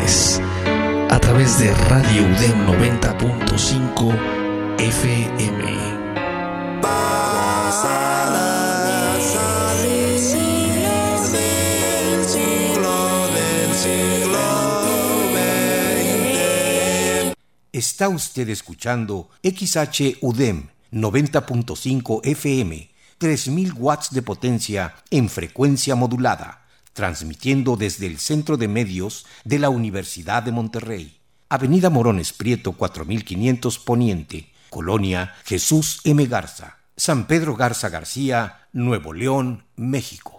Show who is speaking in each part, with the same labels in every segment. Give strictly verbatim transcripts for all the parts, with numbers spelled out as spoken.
Speaker 1: tardes, a través de Radio U D E M noventa punto cinco F M.
Speaker 2: Está usted escuchando X H U D E M noventa punto cinco F M, tres mil watts de potencia en frecuencia modulada, transmitiendo desde el Centro de Medios de la Universidad de Monterrey. Avenida Morones Prieto cuatro mil quinientos Poniente, Colonia Jesús M. Garza, San Pedro Garza García, Nuevo León, México.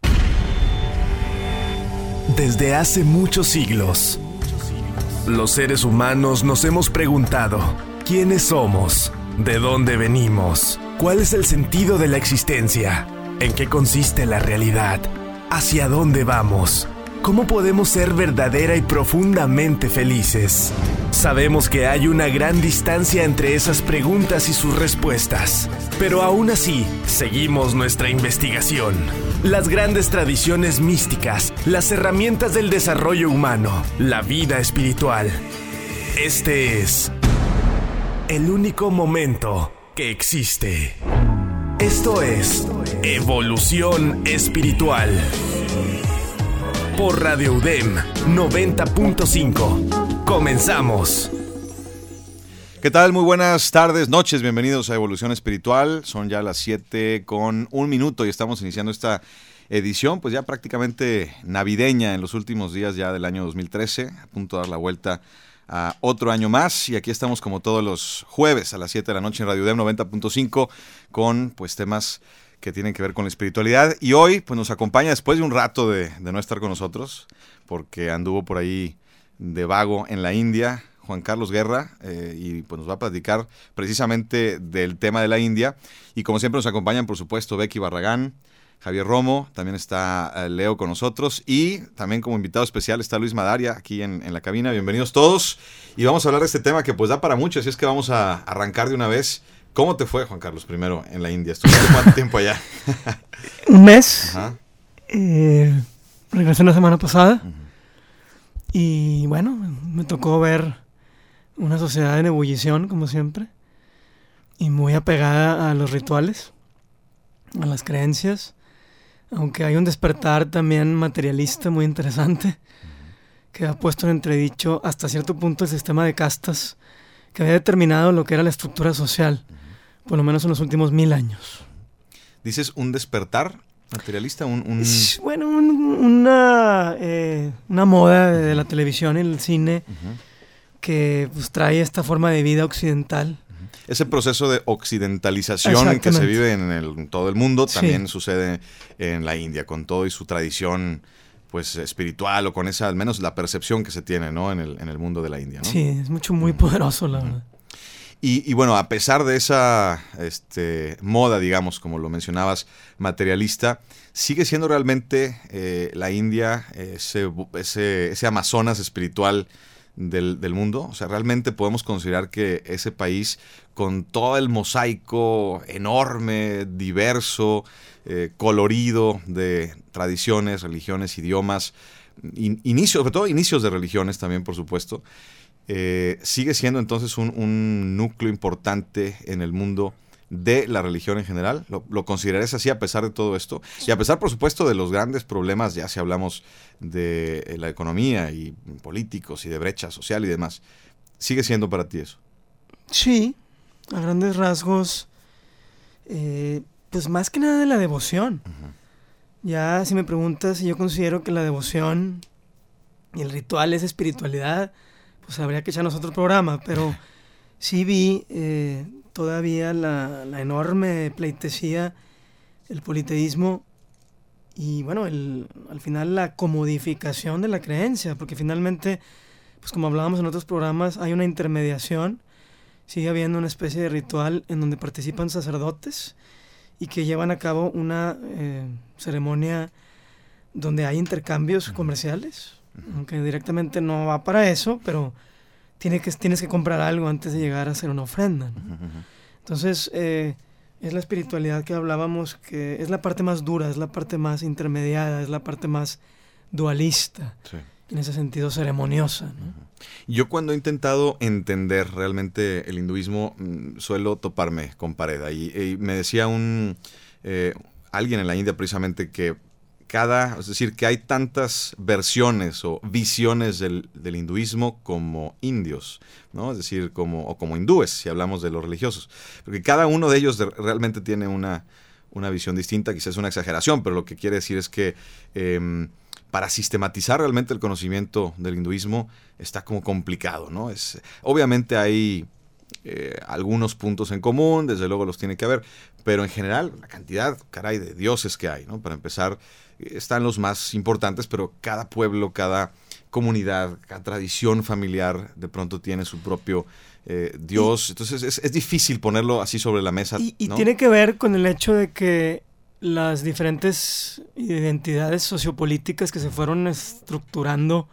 Speaker 3: Desde hace muchos siglos, los seres humanos nos hemos preguntado, ¿quiénes somos? ¿De dónde venimos? ¿Cuál es el sentido de la existencia? ¿En qué consiste la realidad? ¿Hacia dónde vamos? ¿Cómo podemos ser verdadera y profundamente felices? Sabemos que hay una gran distancia entre esas preguntas y sus respuestas, pero aún así, seguimos nuestra investigación. Las grandes tradiciones místicas, las herramientas del desarrollo humano, la vida espiritual. Este es el único momento que existe. Esto es Evolución Espiritual. Por Radio U D E M noventa punto cinco. Comenzamos.
Speaker 4: ¿Qué tal? Muy buenas tardes, noches, bienvenidos a Evolución Espiritual. Son ya las siete con un minuto y estamos iniciando esta edición, pues ya prácticamente navideña en los últimos días ya del año dos mil trece, a punto de dar la vuelta a otro año más, y aquí estamos como todos los jueves a las siete de la noche en Radio U D E M noventa punto cinco con pues temas que tienen que ver con la espiritualidad. Y hoy pues nos acompaña, después de un rato de, de no estar con nosotros, porque anduvo por ahí de vago en la India, Juan Carlos Guerra, eh, y pues nos va a platicar precisamente del tema de la India. Y como siempre nos acompañan, por supuesto, Becky Barragán, Javier Romo, también está uh, Leo con nosotros, y también como invitado especial está Luis Madaria aquí en, en la cabina. Bienvenidos todos, y vamos a hablar de este tema que pues da para mucho, así es que vamos a arrancar de una vez. ¿Cómo te fue, Juan Carlos, primero en la India? ¿Estuviste cuánto tiempo allá?
Speaker 5: Un mes. Eh, regresé la semana pasada. Uh-huh. Y bueno, me tocó ver una sociedad en ebullición, como siempre, y muy apegada a los rituales, a las creencias, aunque hay un despertar también materialista muy interesante, uh-huh, que ha puesto en entredicho hasta cierto punto el sistema de castas que había determinado lo que era la estructura social, uh-huh, por lo menos en los últimos mil años.
Speaker 4: ¿Dices un despertar materialista? Un, un...
Speaker 5: Bueno, un, una, eh, una moda de, de la televisión y el cine, uh-huh, que pues, trae esta forma de vida occidental.
Speaker 4: Ese proceso de occidentalización que se vive en, el, en todo el mundo también sí sucede en la India, con todo y su tradición pues espiritual, o con esa, al menos la percepción que se tiene, ¿no? en, el, en el mundo de la India, ¿no?
Speaker 5: Sí, es mucho, muy poderoso, la verdad.
Speaker 4: Y, y bueno, a pesar de esa este, moda, digamos, como lo mencionabas, materialista, sigue siendo realmente eh, la India ese, ese, ese Amazonas espiritual del, del mundo. O sea, realmente podemos considerar que ese país, con todo el mosaico enorme, diverso, eh, colorido de tradiciones, religiones, idiomas, in, inicios, sobre todo inicios de religiones también, por supuesto, eh, sigue siendo entonces un, un núcleo importante en el mundo de la religión en general. ¿Lo, lo considerarías así a pesar de todo esto? Y a pesar, por supuesto, de los grandes problemas, ya si hablamos de la economía y políticos y de brecha social y demás, ¿sigue siendo para ti eso?
Speaker 5: Sí, a grandes rasgos, eh, pues más que nada de la devoción. Uh-huh. Ya si me preguntas si yo considero que la devoción y el ritual es espiritualidad, pues habría que echarnos otro programa, pero sí vi eh, todavía la, la enorme pleitesía, el politeísmo y bueno, el, al final la comodificación de la creencia, porque finalmente, pues como hablábamos en otros programas, hay una intermediación, sigue habiendo una especie de ritual en donde participan sacerdotes y que llevan a cabo una eh, ceremonia donde hay intercambios comerciales, aunque directamente no va para eso, pero tiene que, tienes que comprar algo antes de llegar a hacer una ofrenda, ¿no? Entonces, eh, es la espiritualidad que hablábamos, que es la parte más dura, es la parte más intermediada, es la parte más dualista. Sí. en ese sentido ceremoniosa, ¿no?
Speaker 4: Yo cuando he intentado entender realmente el hinduismo, mmm, suelo toparme con pared. Y, y me decía un eh, alguien en la India precisamente que cada, es decir, que hay tantas versiones o visiones del, del hinduismo como indios, ¿no? Es decir, como, o como hindúes, si hablamos de los religiosos. Porque cada uno de ellos de, realmente tiene una, una visión distinta, quizás es una exageración, pero lo que quiere decir es que eh, para sistematizar realmente el conocimiento del hinduismo está como complicado, ¿no? Es, obviamente hay eh, algunos puntos en común, desde luego los tiene que haber, pero en general la cantidad, caray, de dioses que hay, ¿no? Para empezar, están los más importantes, pero cada pueblo, cada comunidad, cada tradición familiar de pronto tiene su propio eh, dios. Y, entonces es, es difícil ponerlo así sobre la mesa,
Speaker 5: Y, y
Speaker 4: ¿no?
Speaker 5: tiene que ver con el hecho de que las diferentes identidades sociopolíticas que se fueron estructurando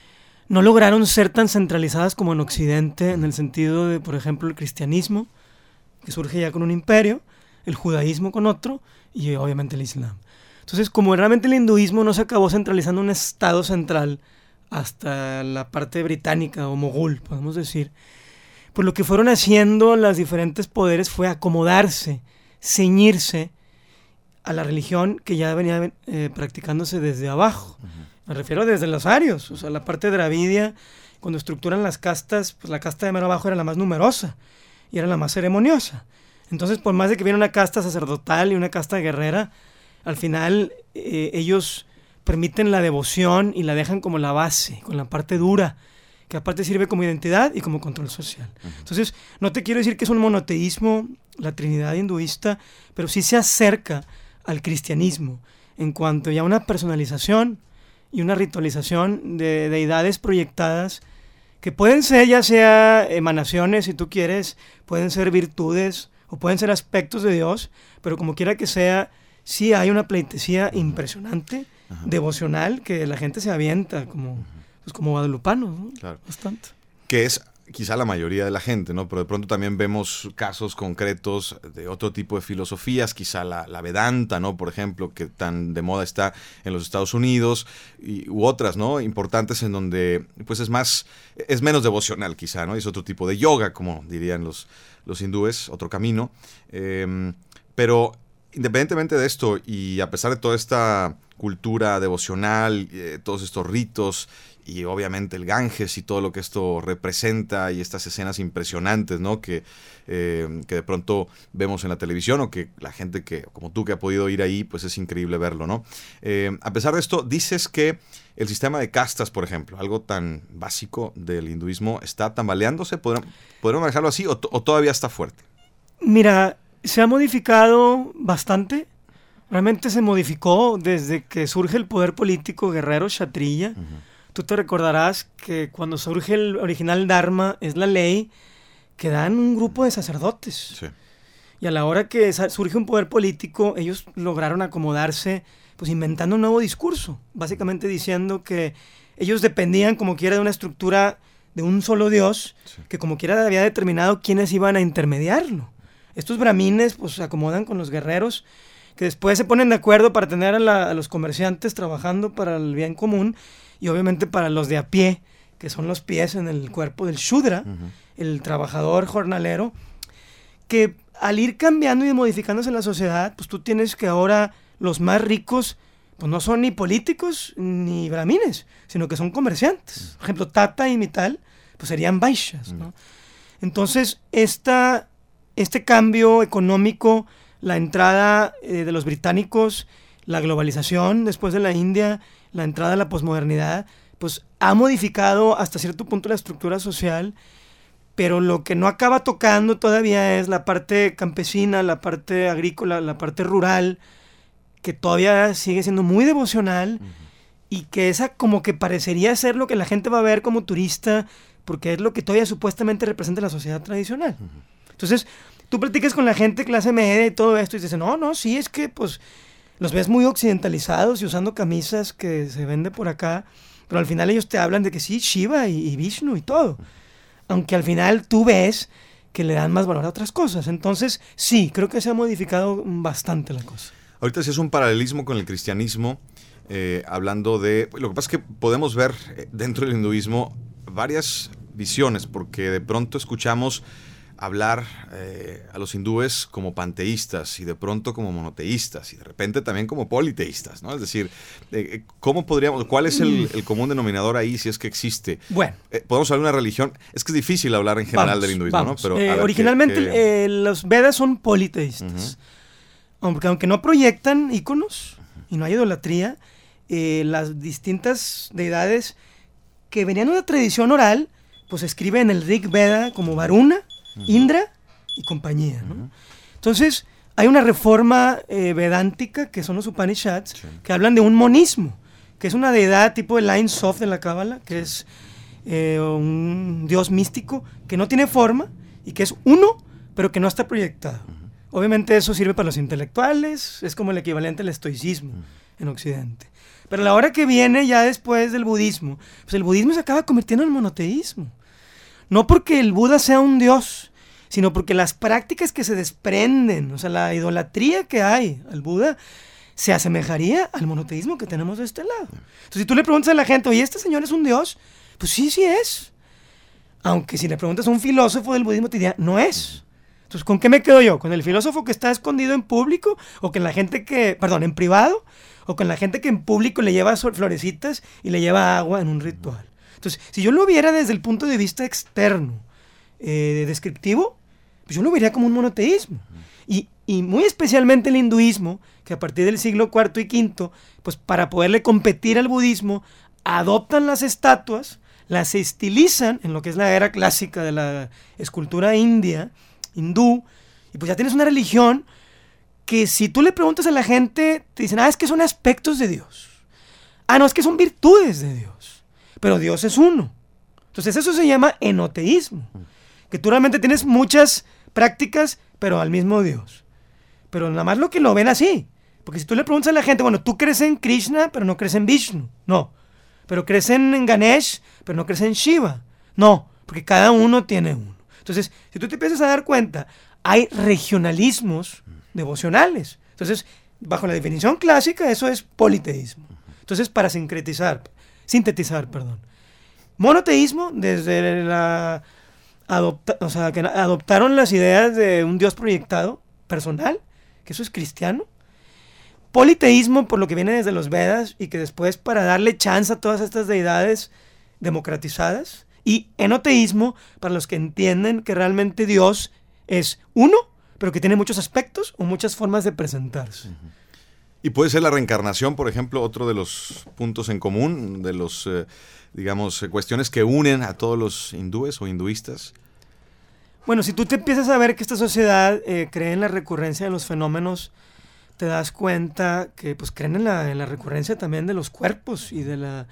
Speaker 5: no lograron ser tan centralizadas como en Occidente, en el sentido de, por ejemplo, el cristianismo, que surge ya con un imperio, el judaísmo con otro, y obviamente el islam. Entonces, como realmente el hinduismo no se acabó centralizando en un estado central hasta la parte británica o mogul, podemos decir, pues lo que fueron haciendo los diferentes poderes fue acomodarse, ceñirse a la religión que ya venía eh, practicándose desde abajo. Uh-huh. Me refiero desde los arios, o sea, la parte dravidia, cuando estructuran las castas, pues la casta de mero abajo era la más numerosa y era la más ceremoniosa. Entonces, por más de que viera una casta sacerdotal y una casta guerrera, al final eh, ellos permiten la devoción y la dejan como la base, con la parte dura, que aparte sirve como identidad y como control social. Uh-huh. Entonces, no te quiero decir que es un monoteísmo, la trinidad hinduista, pero sí se acerca al cristianismo en cuanto ya a una personalización y una ritualización de deidades proyectadas que pueden ser ya sea emanaciones, si tú quieres, pueden ser virtudes o pueden ser aspectos de Dios, pero como quiera que sea, sí hay una pleitesía impresionante, ajá, devocional, que la gente se avienta como, pues como guadalupanos, ¿no? Claro. Bastante.
Speaker 4: Que es quizá la mayoría de la gente, ¿no? Pero de pronto también vemos casos concretos de otro tipo de filosofías, quizá la, la Vedanta, ¿no? Por ejemplo, que tan de moda está en los Estados Unidos, y, u otras, ¿no? Importantes en donde, pues es más, es menos devocional quizá, ¿no? Es otro tipo de yoga, como dirían los, los hindúes, otro camino. Eh, pero independientemente de esto, y a pesar de toda esta cultura devocional, eh, todos estos ritos, y obviamente el Ganges y todo lo que esto representa y estas escenas impresionantes, ¿no? Que, eh, que de pronto vemos en la televisión, o que la gente que, como tú, que ha podido ir ahí, pues es increíble verlo, ¿no? Eh, a pesar de esto, dices que el sistema de castas, por ejemplo, algo tan básico del hinduismo, ¿está tambaleándose? ¿Podremos, ¿podremos dejarlo así o, o todavía está fuerte?
Speaker 5: Mira, se ha modificado bastante. Realmente se modificó desde que surge el poder político guerrero Kshatriya. Uh-huh. Tú te recordarás que cuando surge el original Dharma, es la ley que dan un grupo de sacerdotes. Sí. Y a la hora que surge un poder político, ellos lograron acomodarse, pues inventando un nuevo discurso, básicamente diciendo que ellos dependían como quiera de una estructura de un solo Dios, sí, que como quiera había determinado quiénes iban a intermediarlo. Estos brahmines pues se acomodan con los guerreros, que después se ponen de acuerdo para tener a, la, a los comerciantes trabajando para el bien común, y obviamente para los de a pie, que son los pies en el cuerpo del Shudra, uh-huh, el trabajador jornalero, que al ir cambiando y modificándose la sociedad, pues tú tienes que ahora los más ricos, pues no son ni políticos ni brahmines, sino que son comerciantes. Uh-huh. Por ejemplo, Tata y Mittal, pues serían vaishyas, ¿no? Uh-huh. Entonces, esta, este cambio económico, la entrada eh, de los británicos, la globalización después de la India, la entrada de la posmodernidad, pues ha modificado hasta cierto punto la estructura social, pero lo que no acaba tocando todavía es la parte campesina, la parte agrícola, la parte rural, que todavía sigue siendo muy devocional, uh-huh, y que esa como que parecería ser lo que la gente va a ver como turista, porque es lo que todavía supuestamente representa la sociedad tradicional. Uh-huh. Entonces, tú platicas con la gente clase media y todo esto y dices, no, no, sí, es que pues los ves muy occidentalizados y usando camisas que se vende por acá, pero al final ellos te hablan de que sí, Shiva y, y Vishnu y todo. Aunque al final tú ves que le dan más valor a otras cosas. Entonces, sí, creo que se ha modificado bastante la cosa.
Speaker 4: Ahorita sí es un paralelismo con el cristianismo. eh, hablando de... Lo que pasa es que podemos ver dentro del hinduismo varias visiones, porque de pronto escuchamos hablar eh, a los hindúes como panteístas y de pronto como monoteístas y de repente también como politeístas, ¿no? Es decir, eh, ¿cómo podríamos, cuál es el, el común denominador ahí si es que existe?
Speaker 5: Bueno.
Speaker 4: Eh, podemos hablar de una religión, es que es difícil hablar en general
Speaker 5: vamos,
Speaker 4: del hinduismo,
Speaker 5: vamos.
Speaker 4: ¿no? Pero,
Speaker 5: eh,
Speaker 4: a ver,
Speaker 5: originalmente
Speaker 4: ¿qué, qué?
Speaker 5: Eh, los Vedas son politeístas, uh-huh. aunque, aunque no proyectan íconos uh-huh. y no hay idolatría, eh, las distintas deidades que venían de una tradición oral, pues se escribe en el Rig Veda como Varuna, Indra y compañía, ¿no? Uh-huh. Entonces, hay una reforma eh, vedántica, que son los Upanishads, sí. que hablan de un monismo, que es una deidad tipo el Ein Sof de la Cábala, que es eh, un dios místico que no tiene forma y que es uno, pero que no está proyectado. Uh-huh. Obviamente eso sirve para los intelectuales, es como el equivalente al estoicismo uh-huh. en Occidente. Pero a la hora que viene ya después del budismo, pues el budismo se acaba convirtiendo en monoteísmo. No porque el Buda sea un dios, sino porque las prácticas que se desprenden, o sea, la idolatría que hay al Buda, se asemejaría al monoteísmo que tenemos de este lado. Entonces, si tú le preguntas a la gente, oye, ¿este señor es un dios? Pues sí, sí es. Aunque si le preguntas a un filósofo del budismo, te diría, no es. Entonces, ¿con qué me quedo yo? ¿Con el filósofo que está escondido en público? ¿O con la gente que, perdón, en privado? ¿O con la gente que en público le lleva florecitas y le lleva agua en un ritual? Entonces, si yo lo viera desde el punto de vista externo, eh, descriptivo, pues yo lo vería como un monoteísmo. Y, y muy especialmente el hinduismo, que a partir del siglo cuarto y quinto, pues para poderle competir al budismo, adoptan las estatuas, las estilizan en lo que es la era clásica de la escultura india, hindú, y pues ya tienes una religión que si tú le preguntas a la gente, te dicen, ah, es que son aspectos de Dios. Ah, no, es que son virtudes de Dios. Pero Dios es uno. Entonces eso se llama enoteísmo, que tú realmente tienes muchas prácticas, pero al mismo Dios. Pero nada más lo que lo ven así. Porque si tú le preguntas a la gente, bueno, tú crees en Krishna, pero no crees en Vishnu. No. Pero crees en Ganesh, pero no crees en Shiva. No, porque cada uno tiene uno. Entonces, si tú te empiezas a dar cuenta, hay regionalismos devocionales. Entonces, bajo la definición clásica, eso es politeísmo. Entonces, para sincretizar, sintetizar, perdón. Monoteísmo, desde la adopta, o sea, que adoptaron las ideas de un Dios proyectado, personal, que eso es cristiano. Politeísmo, por lo que viene desde los Vedas, y que después, para darle chance a todas estas deidades democratizadas. Y enoteísmo, para los que entienden que realmente Dios es uno, pero que tiene muchos aspectos o muchas formas de presentarse. Uh-huh.
Speaker 4: Y puede ser la reencarnación, por ejemplo, otro de los puntos en común, de los, eh, digamos, eh, cuestiones que unen a todos los hindúes o hinduistas.
Speaker 5: Bueno, si tú te empiezas a ver que esta sociedad eh, cree en la recurrencia de los fenómenos, te das cuenta que pues creen en la, en la recurrencia también de los cuerpos y de la,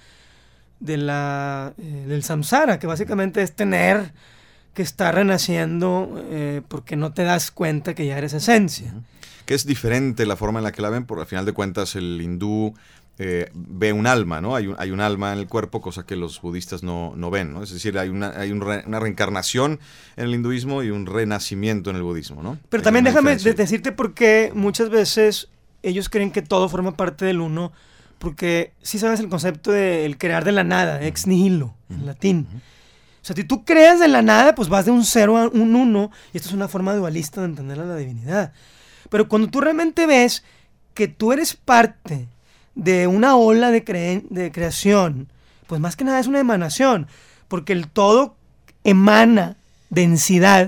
Speaker 5: de la, eh, del samsara, que básicamente es tener que estar renaciendo eh, porque no te das cuenta que ya eres esencia. Uh-huh.
Speaker 4: Que es diferente la forma en la que la ven, porque al final de cuentas el hindú eh, ve un alma, ¿no? Hay un, hay un alma en el cuerpo, cosa que los budistas no, no ven, ¿no? Es decir, hay una, hay un re, una reencarnación en el hinduismo y un renacimiento en el budismo, ¿no?
Speaker 5: Pero
Speaker 4: hay
Speaker 5: también déjame de decirte por qué muchas veces ellos creen que todo forma parte del uno, porque sí sabes el concepto de el crear de la nada, ex nihilo, uh-huh. en latín. Uh-huh. O sea, si tú creas de la nada, pues vas de un cero a un uno, y esto es una forma dualista de entender a la divinidad. Pero cuando tú realmente ves que tú eres parte de una ola de, cre- de creación, pues más que nada es una emanación, porque el todo emana densidad,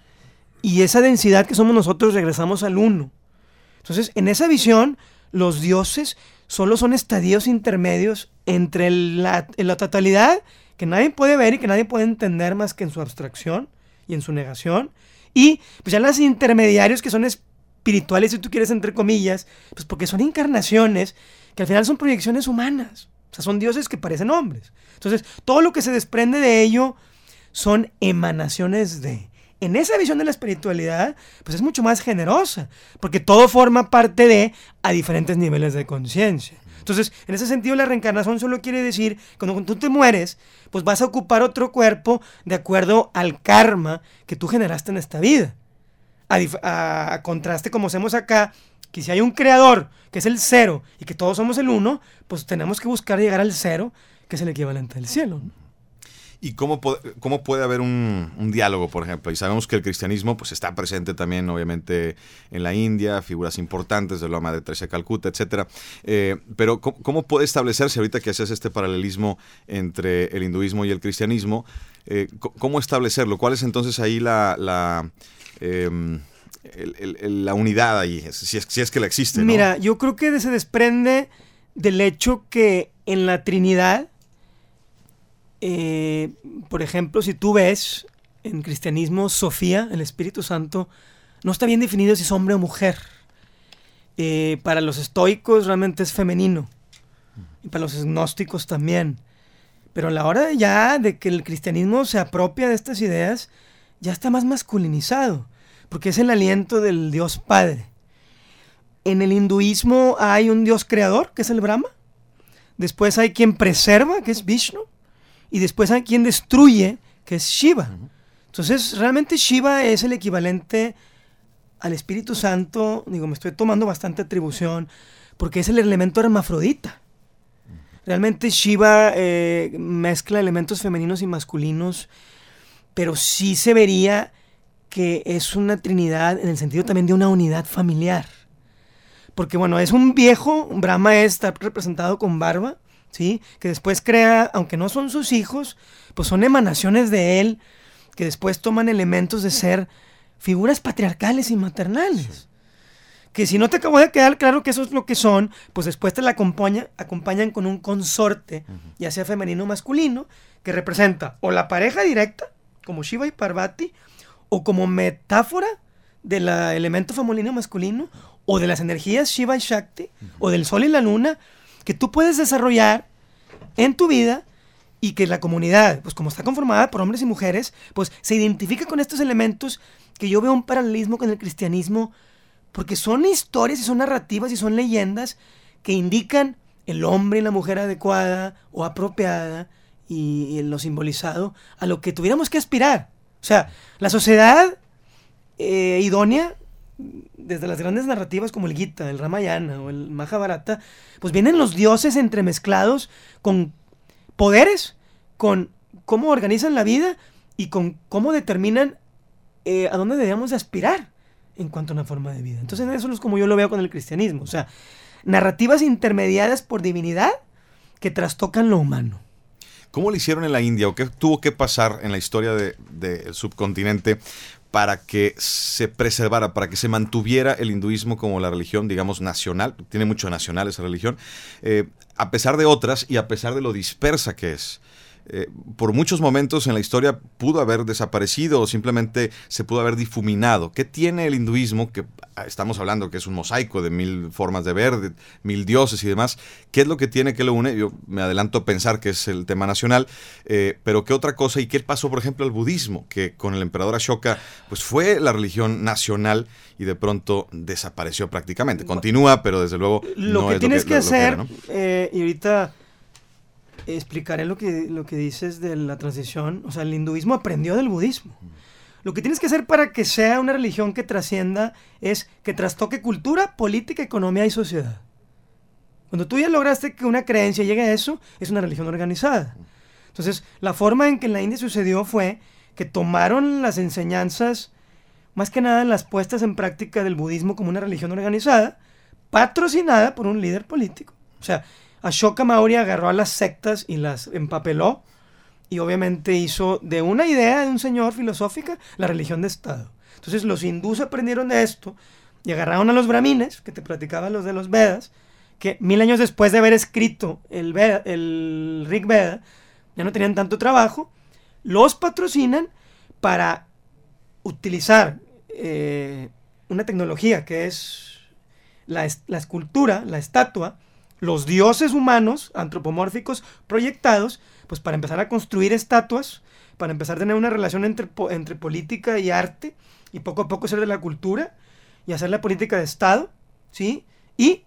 Speaker 5: y esa densidad que somos nosotros regresamos al uno. Entonces, en esa visión, los dioses solo son estadios intermedios entre la, la totalidad, que nadie puede ver y que nadie puede entender más que en su abstracción y en su negación, y pues ya los intermediarios que son espirituales, si tú quieres, entre comillas, pues porque son encarnaciones que al final son proyecciones humanas, o sea, son dioses que parecen hombres. Entonces, todo lo que se desprende de ello son emanaciones de... En esa visión de la espiritualidad, pues es mucho más generosa, porque todo forma parte de a diferentes niveles de conciencia. Entonces, en ese sentido, la reencarnación solo quiere decir que cuando tú te mueres, pues vas a ocupar otro cuerpo de acuerdo al karma que tú generaste en esta vida. A, dif- a, a contraste, como hacemos acá, que si hay un creador, que es el cero, y que todos somos el uno, pues tenemos que buscar llegar al cero, que es el equivalente del cielo, ¿no?
Speaker 4: ¿Y cómo, cómo puede haber un, un diálogo, por ejemplo? Y sabemos que el cristianismo pues, está presente también, obviamente, en la India, figuras importantes de la Madre Teresa de Calcuta, etcétera. Eh, pero, ¿cómo, ¿cómo puede establecerse, ahorita que haces este paralelismo entre el hinduismo y el cristianismo, eh, cómo establecerlo? ¿Cuál es entonces ahí la, la, eh, el, el, la unidad ahí, si es, si es que la existe, ¿no?
Speaker 5: Mira, yo creo que se desprende del hecho que en la Trinidad, Eh, por ejemplo, si tú ves en cristianismo, Sofía, el Espíritu Santo, no está bien definido si es hombre o mujer. Eh, para los estoicos realmente es femenino, y para los gnósticos también. Pero a la hora ya de que el cristianismo se apropia de estas ideas, ya está más masculinizado, porque es el aliento del Dios Padre. En el hinduismo hay un Dios creador, que es el Brahma. Después hay quien preserva, que es Vishnu. Y después hay quien destruye, que es Shiva. Entonces, realmente Shiva es el equivalente al Espíritu Santo. Digo, me estoy tomando bastante atribución, porque es el elemento hermafrodita. Realmente Shiva eh, mezcla elementos femeninos y masculinos, pero sí se vería que es una trinidad en el sentido también de una unidad familiar. Porque, bueno, es un viejo, Brahma está representado con barba, ¿sí? Que después crea, aunque no son sus hijos, pues son emanaciones de él, que después toman elementos de ser figuras patriarcales y maternales. Que si no te acabó de quedar claro que eso es lo que son, pues después te la acompaña, acompañan con un consorte, uh-huh. ya sea femenino o masculino, que representa o la pareja directa, como Shiva y Parvati, o como metáfora del elemento femenino y masculino, o de las energías Shiva y Shakti, uh-huh. o del sol y la luna, que tú puedes desarrollar en tu vida, y que la comunidad, pues como está conformada por hombres y mujeres, pues se identifica con estos elementos, que yo veo un paralelismo con el cristianismo, porque son historias y son narrativas y son leyendas que indican el hombre y la mujer adecuada o apropiada, y, y lo simbolizado a lo que tuviéramos que aspirar. O sea, la sociedad eh, idónea, desde las grandes narrativas como el Gita, el Ramayana o el Mahabharata, pues vienen los dioses entremezclados con poderes, con cómo organizan la vida y con cómo determinan eh, a dónde debemos de aspirar en cuanto a una forma de vida. Entonces eso es como yo lo veo con el cristianismo. O sea, narrativas intermediadas por divinidad que trastocan lo humano.
Speaker 4: ¿Cómo lo hicieron en la India o qué tuvo que pasar en la historia del de, de subcontinente para que se preservara, para que se mantuviera el hinduismo como la religión, digamos, nacional? Tiene mucho nacional esa religión, eh, a pesar de otras y a pesar de lo dispersa que es. Eh, por muchos momentos en la historia pudo haber desaparecido o simplemente se pudo haber difuminado. ¿Qué tiene el hinduismo? Que estamos hablando que es un mosaico de mil formas de ver, de mil dioses y demás. ¿Qué es lo que tiene que lo une? Yo me adelanto a pensar que es el tema nacional, eh, pero ¿qué otra cosa? ¿Y qué pasó, por ejemplo, al budismo? Que con el emperador Ashoka pues fue la religión nacional y de pronto desapareció prácticamente. Continúa, pero desde luego
Speaker 5: lo
Speaker 4: no
Speaker 5: que
Speaker 4: es
Speaker 5: tienes
Speaker 4: lo que,
Speaker 5: que hacer,
Speaker 4: lo que era, ¿no?
Speaker 5: eh, y ahorita explicaré lo que, lo que dices de la transición. O sea, el hinduismo aprendió del budismo. Lo que tienes que hacer para que sea una religión que trascienda es que trastoque cultura, política, economía y sociedad. Cuando tú ya lograste que una creencia llegue a eso, es una religión organizada. Entonces, la forma en que en la India sucedió fue que tomaron las enseñanzas, más que nada las puestas en práctica del budismo como una religión organizada, patrocinada por un líder político. O sea, Ashoka Maurya agarró a las sectas y las empapeló, y obviamente hizo de una idea de un señor filosófica la religión de Estado. Entonces los hindús aprendieron de esto y agarraron a los brahmines, que te platicaba los de los Vedas, que mil años después de haber escrito el, Veda, el Rig Veda, ya no tenían tanto trabajo, los patrocinan para utilizar eh, una tecnología que es la, la escultura, la estatua, los dioses humanos antropomórficos proyectados, pues para empezar a construir estatuas, para empezar a tener una relación entre, entre política y arte, y poco a poco ser de la cultura, y hacer la política de Estado, ¿sí? Y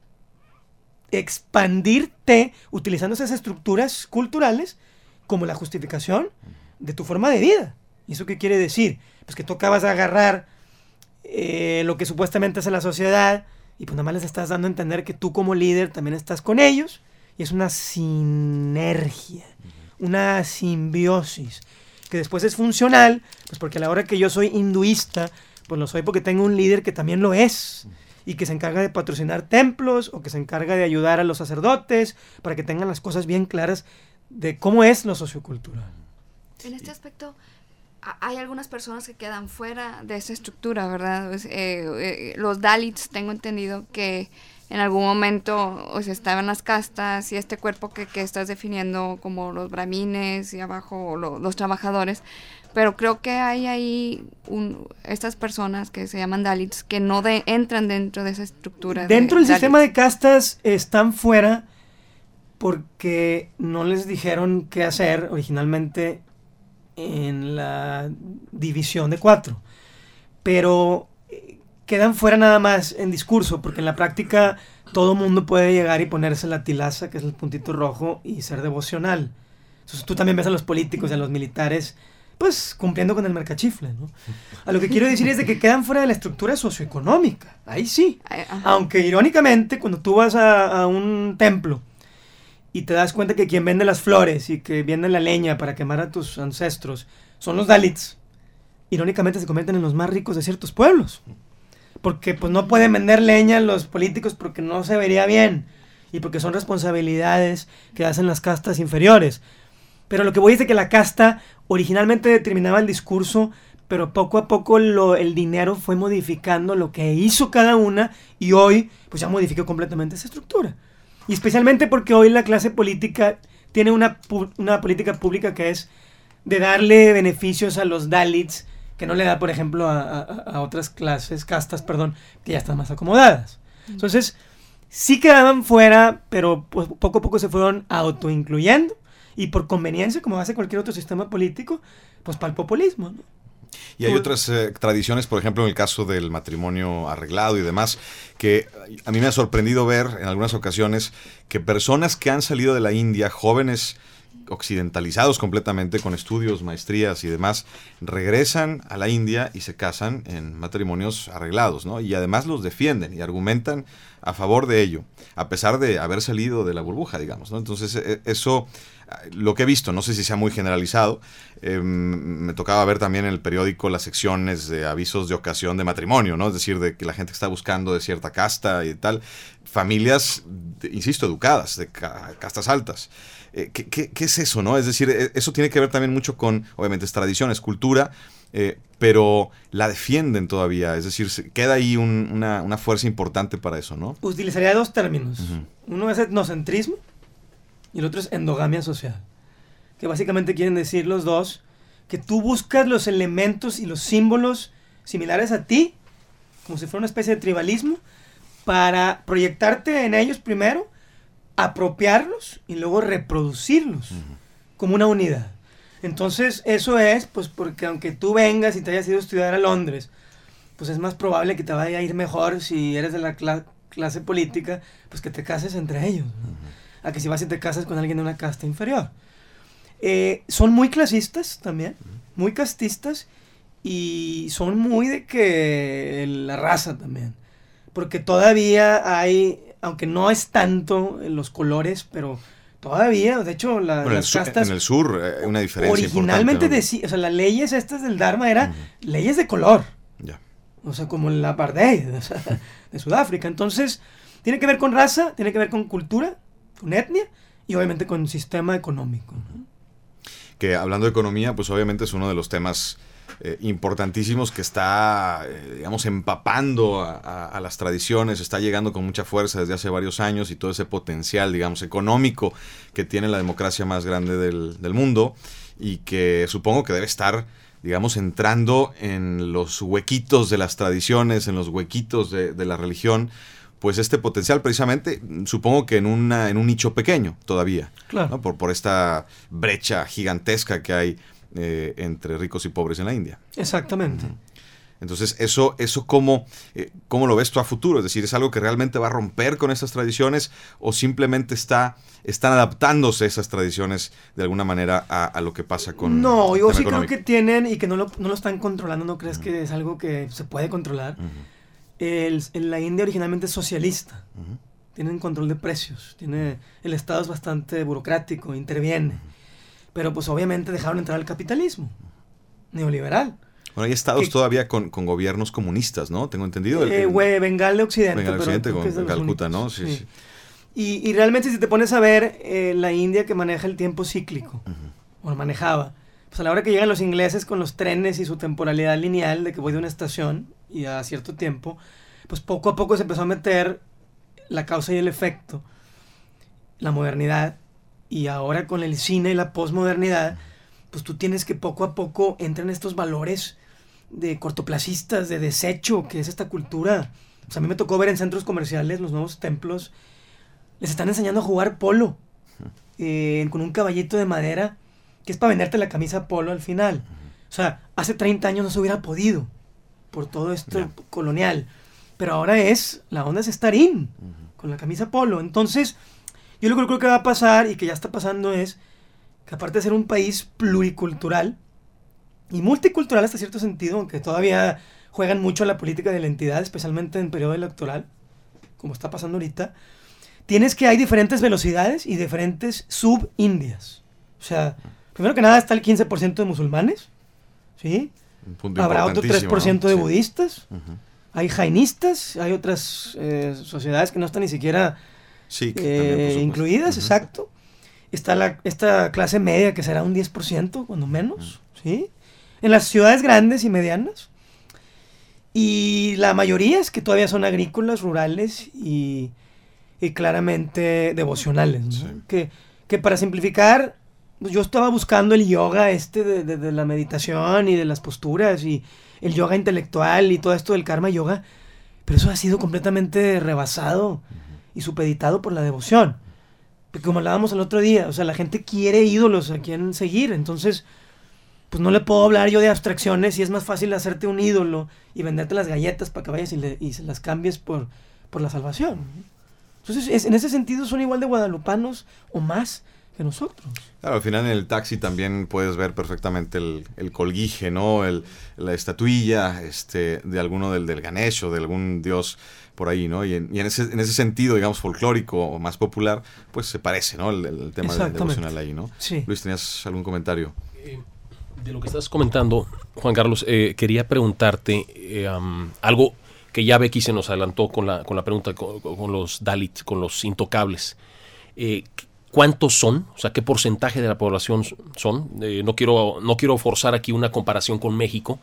Speaker 5: expandirte utilizando esas estructuras culturales como la justificación de tu forma de vida. ¿Y eso qué quiere decir? Pues que tú acabas de agarrar eh, lo que supuestamente hace la sociedad y pues nada más les estás dando a entender que tú como líder también estás con ellos, y es una sinergia, una simbiosis, que después es funcional, pues porque a la hora que yo soy hinduista, pues lo soy porque tengo un líder que también lo es, y que se encarga de patrocinar templos, o que se encarga de ayudar a los sacerdotes, para que tengan las cosas bien claras de cómo es lo sociocultural.
Speaker 6: En este aspecto, hay algunas personas que quedan fuera de esa estructura, ¿verdad? Pues, eh, eh, los Dalits, tengo entendido que en algún momento o sea, estaban las castas y este cuerpo que, que estás definiendo como los brahmines y abajo lo, los trabajadores, pero creo que hay ahí un, estas personas que se llaman Dalits que no de, entran dentro de esa estructura.
Speaker 5: Dentro
Speaker 6: de
Speaker 5: del
Speaker 6: Dalits.
Speaker 5: sistema de castas están fuera porque no les dijeron qué hacer originalmente en la división de cuatro, pero quedan fuera nada más en discurso, porque en la práctica todo mundo puede llegar y ponerse la tilaza, que es el puntito rojo, y ser devocional. Entonces tú también ves a los políticos y a los militares pues cumpliendo con el mercachifle, ¿no? A lo que quiero decir es de que quedan fuera de la estructura socioeconómica, ahí sí.
Speaker 6: Ajá.
Speaker 5: Aunque irónicamente cuando tú vas a, a un templo y te das cuenta que quien vende las flores y que vende la leña para quemar a tus ancestros son los Dalits, irónicamente se convierten en los más ricos de ciertos pueblos. Porque pues no pueden vender leña los políticos porque no se vería bien y porque son responsabilidades que hacen las castas inferiores. Pero lo que voy es de que la casta originalmente determinaba el discurso, pero poco a poco lo, el dinero fue modificando lo que hizo cada una y hoy pues ya modificó completamente esa estructura. Y especialmente porque hoy la clase política tiene una, una política pública que es de darle beneficios a los Dalits, que no le da, por ejemplo, a, a, a otras clases, castas, perdón, que ya están más acomodadas. Entonces, sí quedaban fuera, pero pues, poco a poco se fueron autoincluyendo, y por conveniencia, como hace cualquier otro sistema político, pues para el populismo, ¿no?
Speaker 4: Y hay otras eh, tradiciones, por ejemplo, en el caso del matrimonio arreglado y demás, que a mí me ha sorprendido ver en algunas ocasiones que personas que han salido de la India, jóvenes occidentalizados completamente, con estudios, maestrías y demás, regresan a la India y se casan en matrimonios arreglados, ¿no? Y además los defienden y argumentan a favor de ello, a pesar de haber salido de la burbuja, digamos, ¿no? Entonces, eso, lo que he visto, no sé si sea muy generalizado, eh, me tocaba ver también en el periódico las secciones de avisos de ocasión de matrimonio, ¿no? Es decir, de que la gente está buscando de cierta casta y tal, familias, de, insisto, educadas, de ca- castas altas. Eh, ¿qué, qué, ¿Qué es eso, no? Es decir, eso tiene que ver también mucho con, obviamente, es tradición, es cultura, eh, pero la defienden todavía, es decir, queda ahí un, una, una fuerza importante para eso, ¿no?
Speaker 5: Utilizaría dos términos.
Speaker 4: Uh-huh.
Speaker 5: Uno es etnocentrismo y el otro es endogamia social, que básicamente quieren decir los dos que tú buscas los elementos y los símbolos similares a ti, como si fuera una especie de tribalismo, para proyectarte en ellos primero, apropiarlos y luego reproducirlos uh-huh. como una unidad. Entonces eso es pues porque aunque tú vengas y te hayas ido a estudiar a Londres, pues es más probable que te vaya a ir mejor si eres de la cl- clase política, pues que te cases entre ellos, ¿no? Uh-huh. A que si vas y te casas con alguien de una casta inferior. Eh, son muy clasistas también, uh-huh. muy castistas, y son muy de que la raza también, porque todavía hay, aunque no es tanto en los colores, pero todavía, de hecho, la,
Speaker 4: bueno,
Speaker 5: las
Speaker 4: en
Speaker 5: castas...
Speaker 4: En el sur, eh, una diferencia
Speaker 5: originalmente,
Speaker 4: importante, ¿no?
Speaker 5: de, o sea, las leyes estas del Dharma eran uh-huh. leyes de color.
Speaker 4: Ya.
Speaker 5: O sea, como el apartheid, o sea, de Sudáfrica. Entonces, tiene que ver con raza, tiene que ver con cultura, con etnia y obviamente con sistema económico, ¿no?
Speaker 4: Que hablando de economía, pues obviamente es uno de los temas Eh, importantísimos que está, eh, digamos, empapando a, a, a las tradiciones, está llegando con mucha fuerza desde hace varios años, y todo ese potencial, digamos, económico que tiene la democracia más grande del, del mundo, y que supongo que debe estar, digamos, entrando en los huequitos de las tradiciones, en los huequitos de, de la religión, pues este potencial precisamente, supongo que en, una, en un nicho pequeño todavía,
Speaker 5: claro.
Speaker 4: ¿no? por, por esta brecha gigantesca que hay Eh, entre ricos y pobres en la India.
Speaker 5: Exactamente.
Speaker 4: Uh-huh. Entonces, eso, eso ¿cómo, eh, ¿cómo lo ves tú a futuro? Es decir, ¿es algo que realmente va a romper con esas tradiciones o simplemente está, están adaptándose esas tradiciones de alguna manera a, a lo que pasa con
Speaker 5: No, yo sí
Speaker 4: económico?
Speaker 5: creo que tienen y que no lo, no lo están controlando. ¿No crees uh-huh. que es algo que se puede controlar?
Speaker 4: Uh-huh.
Speaker 5: el, el, la India originalmente es socialista. Uh-huh. Tienen control de precios. Tiene, el Estado es bastante burocrático, interviene. Uh-huh. Pero pues obviamente dejaron entrar al capitalismo neoliberal.
Speaker 4: Bueno, hay estados
Speaker 5: que,
Speaker 4: todavía con, con gobiernos comunistas, ¿no? Tengo entendido.
Speaker 5: Eh, güey, Bengal de Occidente.
Speaker 4: Bengal de Occidente
Speaker 5: pero
Speaker 4: con Calcuta, ¿no? Sí, sí.
Speaker 5: sí. Y, y realmente si te pones a ver, eh, la India que maneja el tiempo cíclico, uh-huh. o lo manejaba, pues a la hora que llegan los ingleses con los trenes y su temporalidad lineal de que voy de una estación y a cierto tiempo, pues poco a poco se empezó a meter la causa y el efecto, la modernidad, y ahora con el cine y la posmodernidad, pues tú tienes que poco a poco entran estos valores de cortoplacistas, de desecho, que es esta cultura. O sea, a mí me tocó ver en centros comerciales los nuevos templos, les están enseñando a jugar polo, eh, con un caballito de madera, que es para venderte la camisa polo al final. O sea, hace treinta años no se hubiera podido, por todo esto yeah. colonial. Pero ahora es, la onda es estar in, uh-huh. con la camisa polo. Entonces, yo lo que creo que va a pasar, y que ya está pasando, es que aparte de ser un país pluricultural, y multicultural hasta cierto sentido, aunque todavía juegan mucho a la política de la entidad, especialmente en periodo electoral, como está pasando ahorita, tienes que hay diferentes velocidades y diferentes sub-indias. O sea, primero que nada está el quince por ciento de musulmanes, ¿sí? Habrá otro tres por ciento, ¿no? de sí. budistas, uh-huh. hay jainistas, hay otras eh, sociedades que no están ni siquiera sí, eh, también, incluidas, uh-huh. exacto. Está la, esta clase media que será un diez por ciento, cuando menos, uh-huh. ¿sí? En las ciudades grandes y medianas. Y la mayoría es que todavía son agrícolas, rurales y, y claramente devocionales, ¿no? Sí. Que, que para simplificar, yo estaba buscando el yoga este de, de, de la meditación y de las posturas y el yoga intelectual y todo esto del karma yoga, pero eso ha sido completamente rebasado uh-huh. y supeditado por la devoción. Porque como hablábamos el otro día, o sea, la gente quiere ídolos a quien seguir, entonces pues no le puedo hablar yo de abstracciones y es más fácil hacerte un ídolo y venderte las galletas para que vayas y, le, y se las cambies por, por la salvación. Entonces, es, en ese sentido son igual de guadalupanos o más que nosotros.
Speaker 4: Claro, al final en el taxi también puedes ver perfectamente el, el colguije, ¿no? El, la estatuilla este, de alguno del, del Ganesh o de algún dios por ahí, ¿no? Y en, y en, ese, en ese sentido, digamos, folclórico o más popular, pues se parece, ¿no? El, el tema devocional ahí, ¿no?
Speaker 5: Sí.
Speaker 4: Luis, ¿tenías algún comentario?
Speaker 7: Eh, de lo que estás comentando, Juan Carlos, eh, quería preguntarte eh, um, algo que ya Becky se nos adelantó con la, con la pregunta con, con los Dalits, con los intocables. Eh, ¿Cuántos son? O sea, ¿qué porcentaje de la población son? Eh, no quiero, no quiero forzar aquí una comparación con México,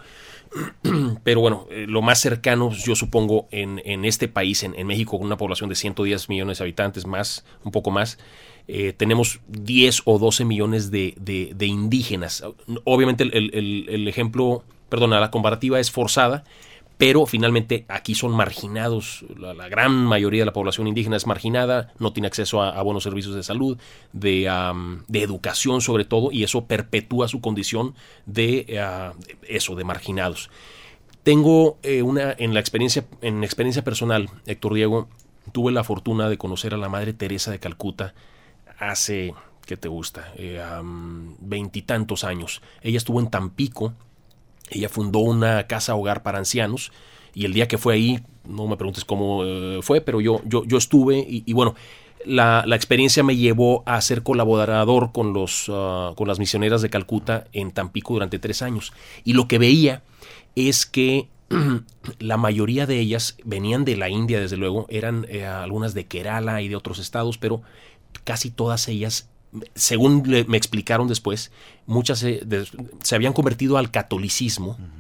Speaker 7: pero bueno, eh, lo más cercano, yo supongo, en, en este país, en, en México, con una población de ciento diez millones de habitantes, más, un poco más, eh, tenemos diez o doce millones de, de, de indígenas. Obviamente el, el, el ejemplo, perdona, la comparativa es forzada, pero finalmente aquí son marginados, la, la gran mayoría de la población indígena es marginada, no tiene acceso a, a buenos servicios de salud, de, um, de educación sobre todo, y eso perpetúa su condición de uh, eso, de marginados. Tengo eh, una, en la experiencia, en experiencia personal, Héctor Diego, tuve la fortuna de conocer a la Madre Teresa de Calcuta hace, ¿qué te gusta? Veintitantos eh, um, años. Ella estuvo en Tampico. Ella fundó una casa hogar para ancianos y el día que fue ahí, no me preguntes cómo eh, fue, pero yo, yo, yo estuve y, y bueno, la, la experiencia me llevó a ser colaborador con, los, uh, con las misioneras de Calcuta en Tampico durante tres años. Y lo que veía es que la mayoría de ellas venían de la India, desde luego, eran eh, algunas de Kerala y de otros estados, pero casi todas ellas, según le, me explicaron después, muchas se, de, se habían convertido al catolicismo uh-huh.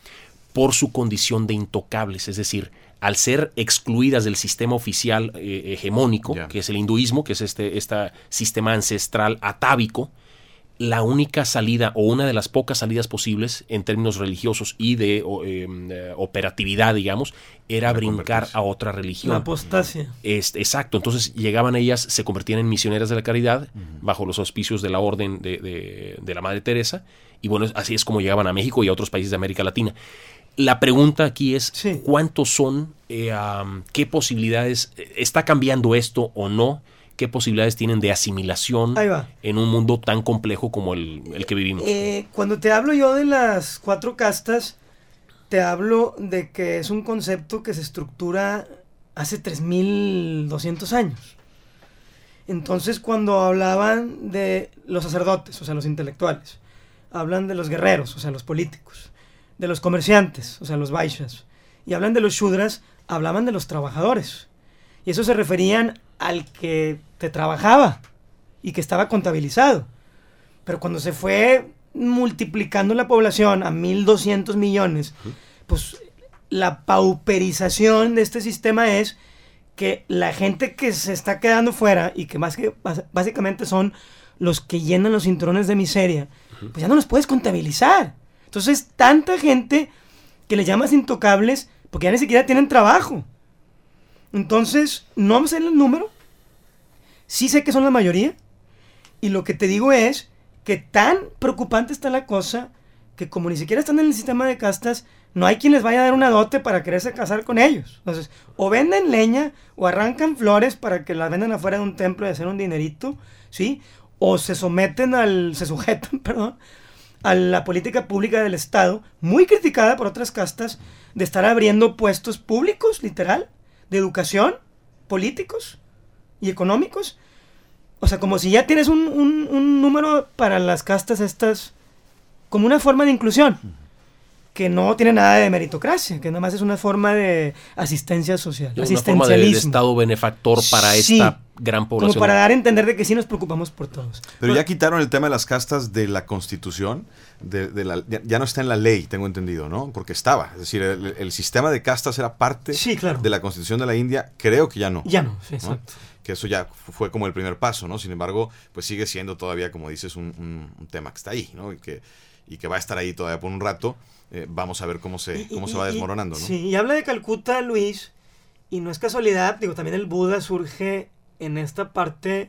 Speaker 7: por su condición de intocables, es decir, al ser excluidas del sistema oficial eh, hegemónico, yeah. que es el hinduismo, que es este, este sistema ancestral atávico, la única salida o una de las pocas salidas posibles en términos religiosos y de eh, operatividad, digamos, era Para brincar a otra religión.
Speaker 5: La apostasia.
Speaker 7: Este, exacto. Entonces llegaban ellas, se convertían en misioneras de la caridad uh-huh. bajo los auspicios de la orden de, de, de la Madre Teresa. Y bueno, así es como llegaban a México y a otros países de América Latina. La pregunta aquí es, sí. ¿cuántos son? Eh, um, ¿Qué posibilidades? ¿Está cambiando esto o no? ¿Qué posibilidades tienen de asimilación en un mundo tan complejo como el, el que vivimos?
Speaker 5: Eh, cuando te hablo yo de las cuatro castas, te hablo de que es un concepto que se estructura hace tres mil doscientos años. Entonces, cuando hablaban de los sacerdotes, o sea, los intelectuales, hablan de los guerreros, o sea, los políticos, de los comerciantes, o sea, los vaishyas, y hablan de los shudras, hablaban de los trabajadores. Y eso se referían al que te trabajaba y que estaba contabilizado. Pero cuando se fue multiplicando la población a mil doscientos millones, pues la pauperización de este sistema es que la gente que se está quedando fuera y que, más que básicamente son los que llenan los cinturones de miseria, pues ya no los puedes contabilizar. Entonces, tanta gente que le llamas intocables porque ya ni siquiera tienen trabajo. Entonces, no me sé el número, sí sé que son la mayoría, y lo que te digo es que tan preocupante está la cosa que como ni siquiera están en el sistema de castas, no hay quien les vaya a dar una dote para quererse casar con ellos. Entonces, o venden leña o arrancan flores para que las vendan afuera de un templo y hacer un dinerito, ¿sí? O se someten al, se sujetan, perdón, a la política pública del Estado, muy criticada por otras castas, de estar abriendo puestos públicos, literal, de educación, políticos y económicos. O sea, como si ya tienes un, un, un número para las castas estas, como una forma de inclusión, que no tiene nada de meritocracia, que nada más es una forma de asistencia social,
Speaker 7: una
Speaker 5: asistencialismo.
Speaker 7: Forma de, de Estado benefactor para
Speaker 5: sí,
Speaker 7: esta gran población.
Speaker 5: Como para dar a entender de que sí nos preocupamos por todos.
Speaker 4: Pero ya quitaron el tema de las castas de la Constitución, de, de la, ya, ya no está en la ley, tengo entendido, ¿no? Porque estaba, es decir, el, el sistema de castas era parte
Speaker 5: sí, claro.
Speaker 4: de la Constitución de la India, creo que ya no.
Speaker 5: Ya no, sí,
Speaker 4: ¿no?
Speaker 5: exacto.
Speaker 4: Que eso ya fue como el primer paso, ¿no? Sin embargo, pues sigue siendo todavía, como dices, un, un, un tema que está ahí, ¿no? Y que, y que va a estar ahí todavía por un rato. Eh, vamos a ver cómo se, y, cómo y, se va desmoronando,
Speaker 5: y,
Speaker 4: ¿no?
Speaker 5: Sí, y habla de Calcuta, Luis, y no es casualidad, digo, también el Buda surge en esta parte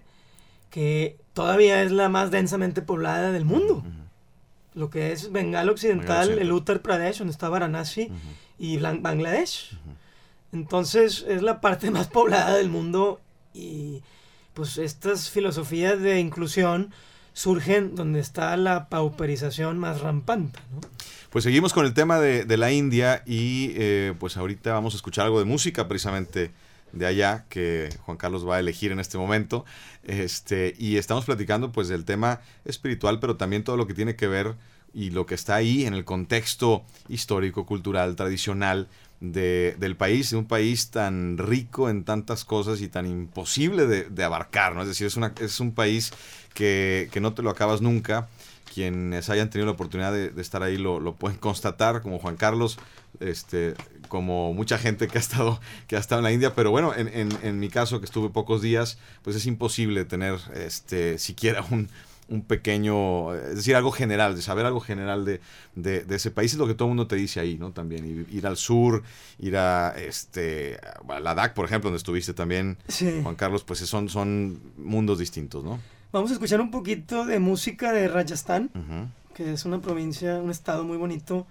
Speaker 5: que todavía es la más densamente poblada del mundo. Uh-huh. Lo que es Bengala Occidental, Bengala el Uttar Pradesh, donde está Varanasi, uh-huh. y Bangladesh. Uh-huh. Entonces es la parte más poblada del mundo y pues estas filosofías de inclusión surgen donde está la pauperización más rampante, ¿no?
Speaker 4: Pues seguimos con el tema de, de la India y eh, pues ahorita vamos a escuchar algo de música precisamente de allá que Juan Carlos va a elegir en este momento, este y estamos platicando pues del tema espiritual, pero también todo lo que tiene que ver y lo que está ahí en el contexto histórico, cultural, tradicional de, del país, de un país tan rico en tantas cosas y tan imposible de, de abarcar, ¿no? Es decir, es, una, es un país que, que no te lo acabas nunca. Quienes hayan tenido la oportunidad de, de estar ahí lo, lo pueden constatar, como Juan Carlos, este, como mucha gente que ha estado, que ha estado en la India, pero bueno, en, en, en mi caso, que estuve pocos días, pues es imposible tener este, siquiera un, un pequeño, es decir, algo general, de saber algo general de, de, de ese país, es lo que todo el mundo te dice ahí, ¿no? También ir, ir al sur, ir a este a Ladakh, por ejemplo, donde estuviste también, sí. Juan Carlos, pues son, son mundos distintos, ¿no?
Speaker 5: Vamos a escuchar un poquito de música de Rajasthan,
Speaker 4: uh-huh.
Speaker 5: que es una provincia, un estado muy bonito.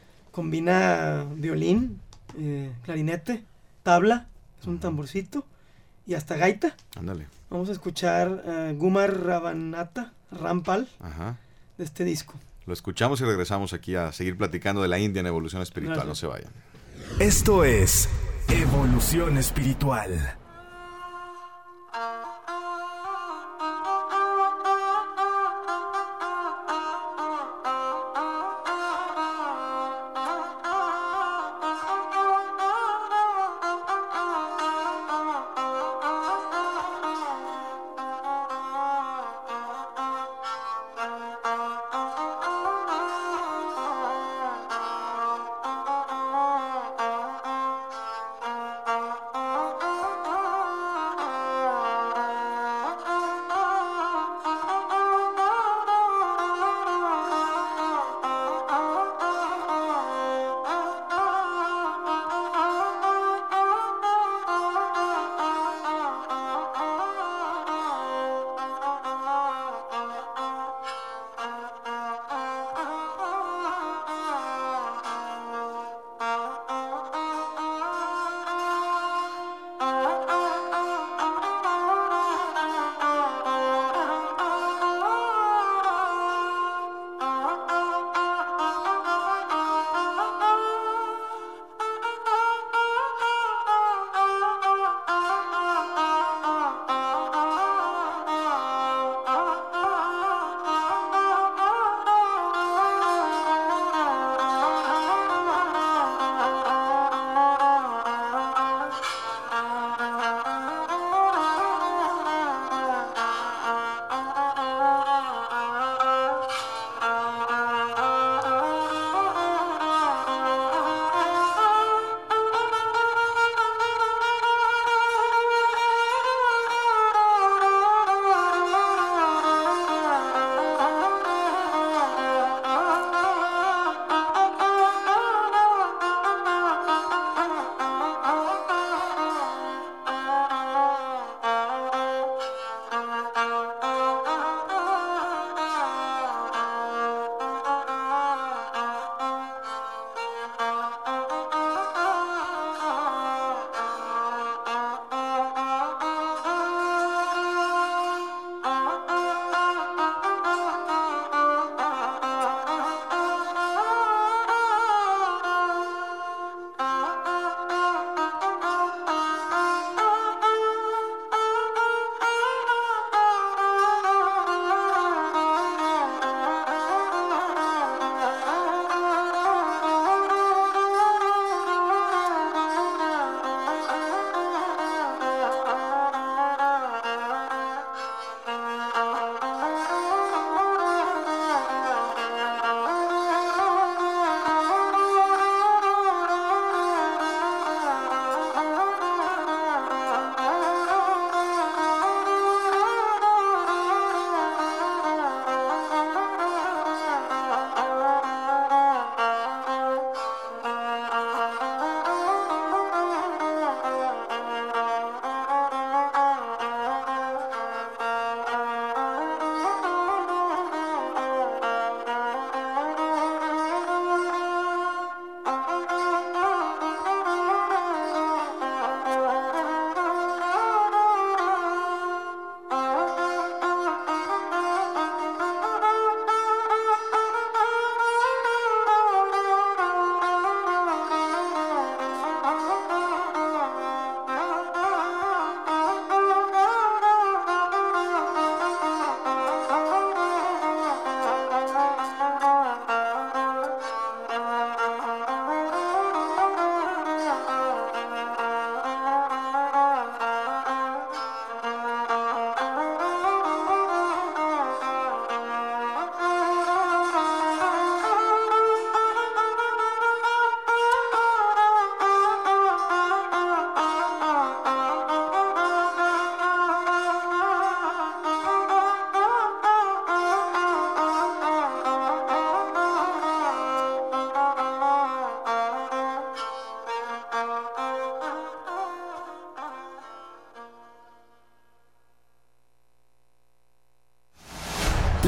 Speaker 5: Combina violín, eh, clarinete, tabla, es un tamborcito, y hasta gaita.
Speaker 4: Ándale.
Speaker 5: Vamos a escuchar uh, Gumar Ravanata, Rampal,
Speaker 4: Ajá.
Speaker 5: de este disco.
Speaker 4: Lo escuchamos y regresamos aquí a seguir platicando de la India en Evolución Espiritual. Gracias. No se vayan.
Speaker 3: Esto es Evolución Espiritual.
Speaker 8: Oh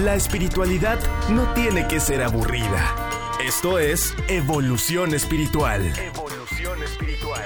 Speaker 3: La espiritualidad no tiene que ser aburrida. Esto es Evolución Espiritual. Evolución Espiritual.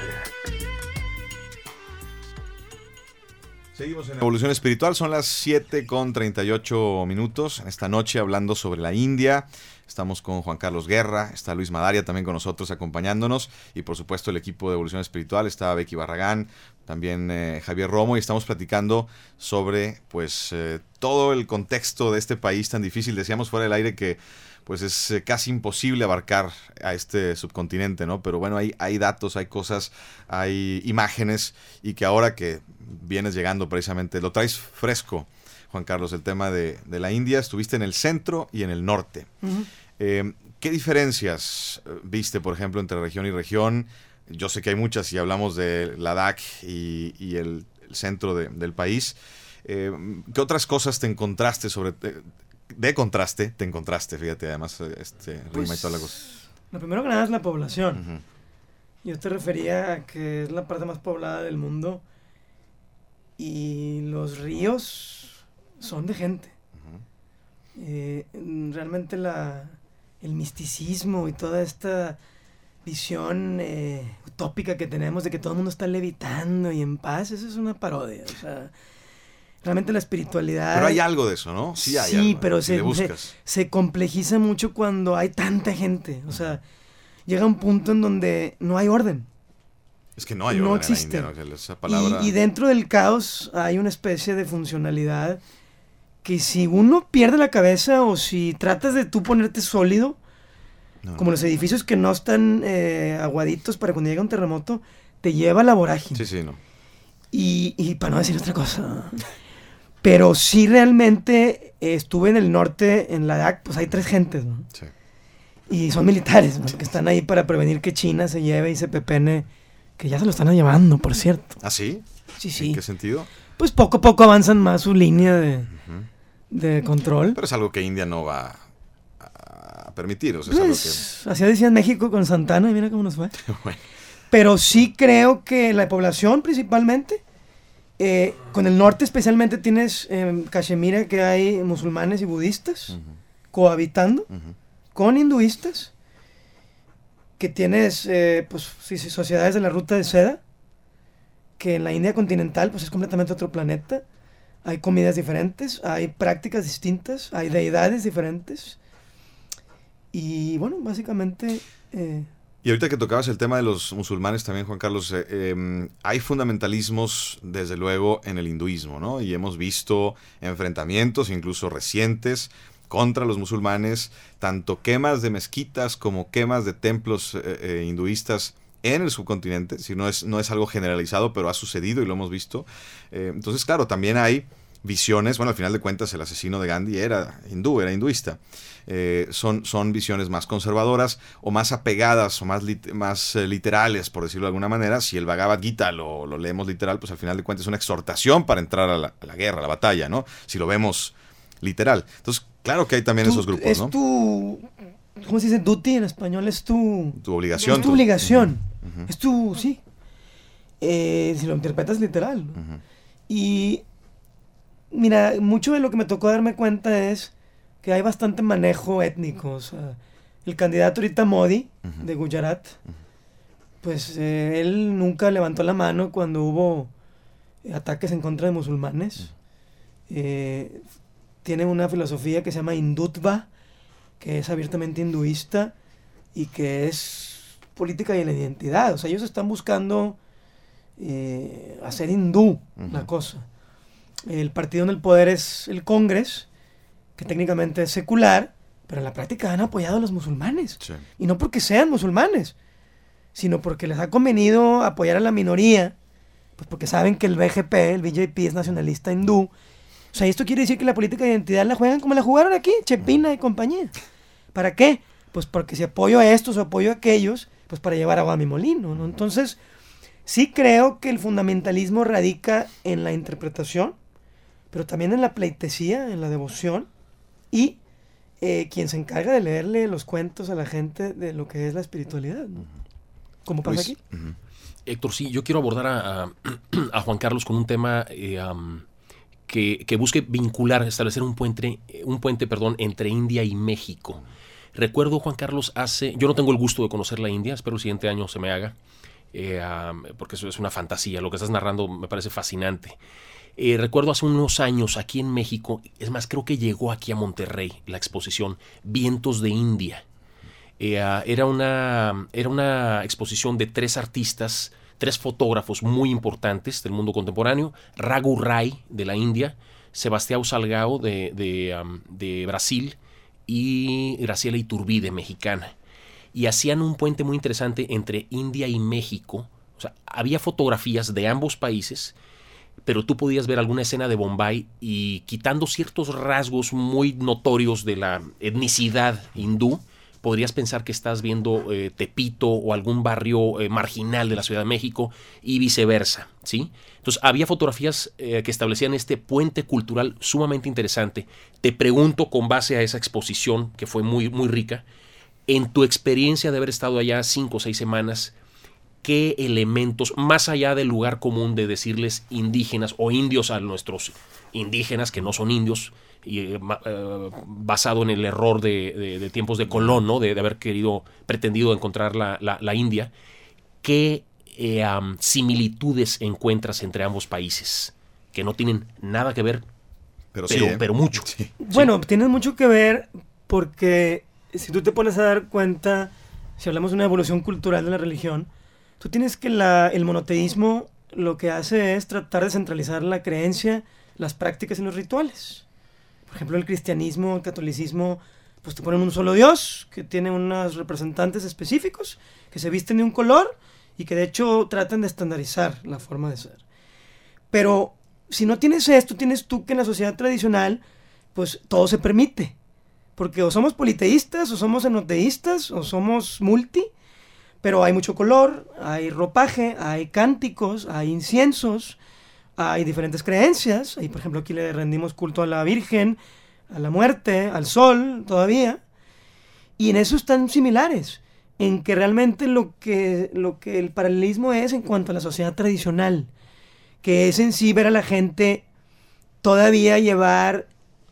Speaker 4: Seguimos en Evolución Espiritual, son las siete con treinta y ocho minutos. Esta noche hablando sobre la India. Estamos con Juan Carlos Guerra, está Luis Madaria también con nosotros acompañándonos y por supuesto el equipo de Evolución Espiritual, está Becky Barragán, también eh, Javier Romo, y estamos platicando sobre pues eh, todo el contexto de este país tan difícil. Decíamos fuera del aire que pues es eh, casi imposible abarcar a este subcontinente, ¿no? Pero bueno, hay, hay datos, hay cosas, hay imágenes, y que ahora que vienes llegando precisamente, lo traes fresco, Juan Carlos, el tema de, de la India. Estuviste en el centro y en el norte. Uh-huh. Eh, ¿Qué diferencias viste, por ejemplo, entre región y región? Yo sé que hay muchas, y hablamos de Ladakh y, y el, el centro de, del país. Eh, ¿Qué otras cosas te encontraste sobre... De, de contraste, te encontraste, fíjate, además, este,
Speaker 5: pues,
Speaker 4: rima y toda la cosa?
Speaker 5: Lo primero que nada es la población. Uh-huh. Yo te refería a que es la parte más poblada del mundo, y los ríos son de gente. Uh-huh. Eh, realmente la, el misticismo y toda esta visión eh, utópica que tenemos de que todo el mundo está levitando y en paz, eso es una parodia. O sea, realmente la espiritualidad...
Speaker 4: Pero hay algo de eso, ¿no?
Speaker 5: Sí,
Speaker 4: hay
Speaker 5: sí
Speaker 4: algo,
Speaker 5: pero
Speaker 4: si
Speaker 5: se, se, se complejiza mucho cuando hay tanta gente. O sea, llega un punto en donde no hay orden.
Speaker 4: Es que no hay orden.
Speaker 5: No existe.
Speaker 4: En la India, ¿no? Esa palabra...
Speaker 5: y, y dentro del caos hay una especie de funcionalidad que si uno pierde la cabeza, o si tratas de tú ponerte sólido, no, como no. los edificios que no están eh, aguaditos para cuando llega un terremoto, te lleva a la vorágine.
Speaker 4: Sí, sí, no.
Speaker 5: Y, y para no decir otra cosa... Pero sí, realmente eh, estuve en el norte, en Ladakh, pues hay tres gentes, ¿no? Sí. Y son militares, ¿no? Sí, que están ahí para prevenir que China se lleve y se pepene, que ya se lo están llevando, por cierto.
Speaker 4: ¿Ah, sí?
Speaker 5: Sí, sí.
Speaker 4: ¿En qué sentido?
Speaker 5: Pues poco a poco avanzan más su línea de, uh-huh. de control.
Speaker 4: Pero es algo que India no va a permitir, o sea,
Speaker 5: pues,
Speaker 4: es algo que...
Speaker 5: así decía en México con Santana, y mira cómo nos fue. Bueno. Pero sí creo que la población principalmente... Eh, con el norte especialmente tienes en eh, Cachemira, que hay musulmanes y budistas uh-huh. cohabitando uh-huh. con hinduistas, que tienes eh, pues sí, sí, sociedades de la ruta de seda, que en la India continental pues es completamente otro planeta. Hay comidas diferentes, hay prácticas distintas, hay deidades diferentes, y bueno, básicamente eh,
Speaker 4: y ahorita que tocabas el tema de los musulmanes también, Juan Carlos, eh, eh, hay fundamentalismos, desde luego, en el hinduismo, ¿no? Y hemos visto enfrentamientos, incluso recientes, contra los musulmanes, tanto quemas de mezquitas como quemas de templos eh, eh, hinduistas en el subcontinente. Si no es, no es algo generalizado, pero ha sucedido y lo hemos visto. Eh, entonces, claro, también hay visiones, bueno, al final de cuentas el asesino de Gandhi era hindú, era hinduista. Eh, son, son visiones más conservadoras o más apegadas o más, lit, más eh, literales, por decirlo de alguna manera. Si el Bhagavad Gita lo, lo leemos literal, pues al final de cuentas es una exhortación para entrar a la, a la guerra, a la batalla, ¿no? Si lo vemos literal. Entonces, claro que hay también
Speaker 5: tú,
Speaker 4: esos grupos,
Speaker 5: es
Speaker 4: ¿no?
Speaker 5: Tu, ¿cómo se dice? Duty en español es tu...
Speaker 4: Tu obligación.
Speaker 5: Es tu obligación.
Speaker 4: Uh-huh. Uh-huh.
Speaker 5: Es tu... Sí. Eh, si lo interpretas literal, ¿no? Uh-huh. Y... Mira, mucho de lo que me tocó darme cuenta es que hay bastante manejo étnico. O sea, el candidato ahorita Modi, uh-huh. de Gujarat, uh-huh. pues eh, él nunca levantó la mano cuando hubo ataques en contra de musulmanes. Uh-huh. Eh, tiene una filosofía que se llama Hindutva, que es abiertamente hinduista y que es política de la identidad. O sea, ellos están buscando eh, hacer hindú uh-huh. la cosa. El partido en el poder es el Congreso, que técnicamente es secular, pero en la práctica han apoyado a los musulmanes. Sí. Y no porque sean musulmanes, sino porque les ha convenido apoyar a la minoría, pues porque saben que el B G P, el B J P, es nacionalista hindú. O sea, esto quiere decir que la política de identidad la juegan como la jugaron aquí, Chepina y compañía. ¿Para qué? Pues porque si apoyo a estos o apoyo a aquellos, pues para llevar agua a mi molino, ¿no? Entonces, sí creo que el fundamentalismo radica en la interpretación, pero también en la pleitesía, en la devoción, y eh, quien se encarga de leerle los cuentos a la gente de lo que es la espiritualidad, ¿no? ¿Cómo pasa
Speaker 7: Luis,
Speaker 5: aquí?
Speaker 7: Uh-huh. Héctor, sí, yo quiero abordar a, a, a Juan Carlos con un tema eh, um, que, que busque vincular, establecer un puente, un puente perdón, entre India y México. Recuerdo, Juan Carlos, hace... Yo no tengo el gusto de conocer la India, espero el siguiente año se me haga, eh, um, porque eso es una fantasía. Lo que estás narrando me parece fascinante. Eh, recuerdo hace unos años aquí en México, es más, creo que llegó aquí a Monterrey la exposición Vientos de India. Eh, uh, era, una, era una exposición de tres artistas, tres fotógrafos muy importantes del mundo contemporáneo: Raghu Rai de la India, Sebastião Salgado de, de, um, de Brasil y Graciela Iturbide, mexicana. Y hacían un puente muy interesante entre India y México. O sea, había fotografías de ambos países, pero tú podías ver alguna escena de Bombay y, quitando ciertos rasgos muy notorios de la etnicidad hindú, podrías pensar que estás viendo eh, Tepito o algún barrio eh, marginal de la Ciudad de México y viceversa, ¿sí? Entonces, había fotografías eh, que establecían este puente cultural sumamente interesante. Te pregunto, con base a esa exposición, que fue muy, muy rica, en tu experiencia de haber estado allá cinco o seis semanas, ¿qué elementos, más allá del lugar común de decirles indígenas o indios a nuestros indígenas, que no son indios, y, eh, eh, basado en el error de, de, de tiempos de Colón, ¿no? de, de haber querido, pretendido encontrar la, la, la India, ¿qué eh, um, similitudes encuentras entre ambos países? Que no tienen nada que ver,
Speaker 4: pero,
Speaker 7: pero,
Speaker 4: sí, ¿eh?
Speaker 7: pero mucho.
Speaker 4: Sí.
Speaker 5: Bueno, sí. Tienen mucho que ver porque si tú te pones a dar cuenta, si hablamos de una evolución cultural de la religión, tú tienes que la, el monoteísmo lo que hace es tratar de centralizar la creencia, las prácticas y los rituales. Por ejemplo, el cristianismo, el catolicismo, pues te ponen un solo Dios, que tiene unos representantes específicos, que se visten de un color y que de hecho tratan de estandarizar la forma de ser. Pero si no tienes esto, tienes tú que en la sociedad tradicional, pues todo se permite. Porque o somos politeístas, o somos enoteístas, o somos multi, pero hay mucho color, hay ropaje, hay cánticos, hay inciensos, hay diferentes creencias. Ahí, por ejemplo, aquí le rendimos culto a la Virgen, a la muerte, al sol, todavía. Y en eso están similares, en que realmente lo que, lo que el paralelismo es en cuanto a la sociedad tradicional, que es en sí ver a la gente todavía llevar,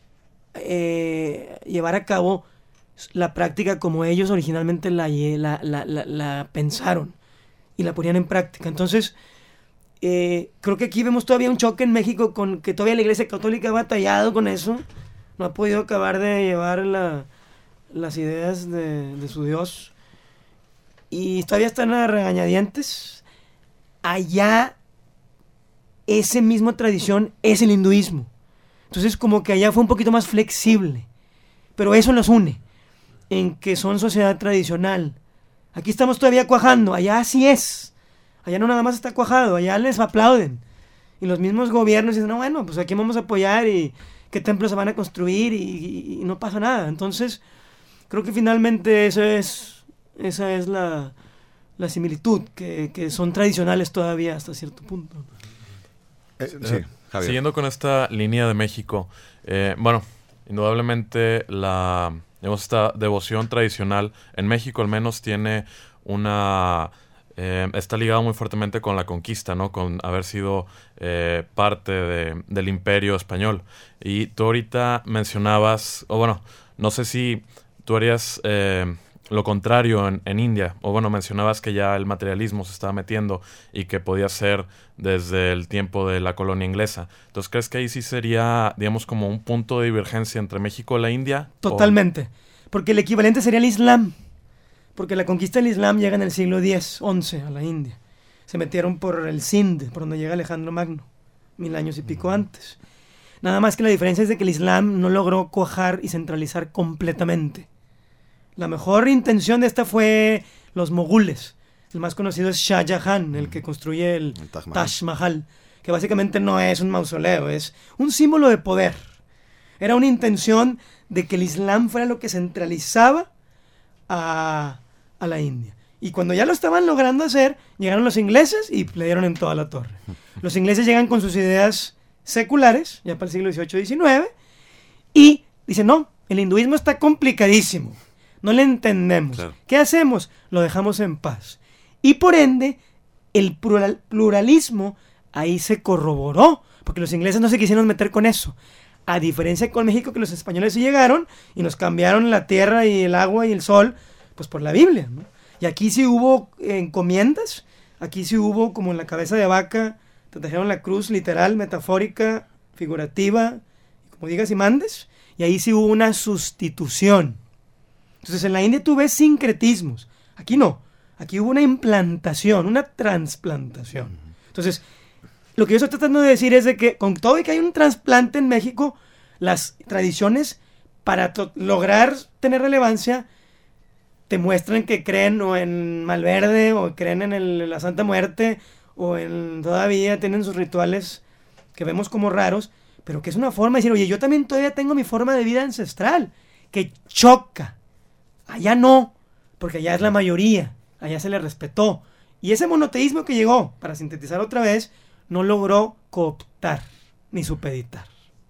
Speaker 5: eh, llevar a cabo la práctica como ellos originalmente la, la, la, la, la pensaron y la ponían en práctica. Entonces, eh, creo que aquí vemos todavía un choque en México con que todavía la Iglesia Católica ha batallado con eso, no ha podido acabar de llevar la, las ideas de, de su Dios y todavía están a regañadientes. Allá esa misma tradición es el hinduismo, entonces como que allá fue un poquito más flexible, pero eso los une en que son sociedad tradicional. Aquí estamos todavía cuajando, allá así es. Allá no nada más está cuajado, allá les aplauden. Y los mismos gobiernos dicen, no, bueno, pues aquí vamos a apoyar y qué templos se van a construir y, y, y no pasa nada. Entonces, creo que finalmente eso es, esa es la, la similitud, que, que son tradicionales todavía hasta cierto punto.
Speaker 4: Eh, sí, Javier.
Speaker 8: Siguiendo con esta línea de México, eh, bueno, indudablemente la... digamos, esta devoción tradicional en México al menos tiene una... Eh, está ligado muy fuertemente con la conquista, ¿no? Con haber sido eh, parte de, del Imperio Español. Y tú ahorita mencionabas, o bueno, no sé si tú harías eh, lo contrario en, en India, o bueno, mencionabas que ya el materialismo se estaba metiendo y que podía ser desde el tiempo de la colonia inglesa. Entonces, ¿crees que ahí sí sería, digamos, como un punto de divergencia entre México y la India?
Speaker 5: Totalmente, o... porque el equivalente sería el Islam, porque la conquista del Islam llega en el siglo diez, once a la India. Se metieron por el Sind, por donde llega Alejandro Magno, mil años y pico antes. Nada más que la diferencia es de que el Islam no logró cuajar y centralizar completamente. La mejor intención de esta fue los mogules. El más conocido es Shah Jahan, el que construye el, el Taj, Mahal. Taj Mahal, que básicamente no es un mausoleo, es un símbolo de poder. Era una intención de que el Islam fuera lo que centralizaba a, a la India. Y cuando ya lo estaban logrando hacer, llegaron los ingleses y le dieron en toda la torre. Los ingleses llegan con sus ideas seculares, ya para el siglo dieciocho diecinueve, y dicen, no, el hinduismo está complicadísimo, no le entendemos. Claro. ¿Qué hacemos? Lo dejamos en paz. Y por ende, el plural, pluralismo ahí se corroboró, porque los ingleses no se quisieron meter con eso. A diferencia con México, que los españoles sí llegaron y nos cambiaron la tierra y el agua y el sol, pues por la Biblia, ¿no? Y aquí sí hubo encomiendas, aquí sí hubo como en la cabeza de vaca, te trajeron la cruz literal, metafórica, figurativa, como digas y mandes, y ahí sí hubo una sustitución. Entonces en la India tú ves sincretismos, aquí no, aquí hubo una implantación, una transplantación. Entonces, lo que yo estoy tratando de decir es de que con todo y que hay un trasplante en México, las tradiciones para to- lograr tener relevancia te muestran que creen o en Malverde o creen en el, la Santa Muerte o en todavía tienen sus rituales que vemos como raros, pero que es una forma de decir, oye, yo también todavía tengo mi forma de vida ancestral, que choca. Allá no, porque allá es la mayoría, allá se le respetó. Y ese monoteísmo que llegó, para sintetizar otra vez, no logró cooptar ni supeditar.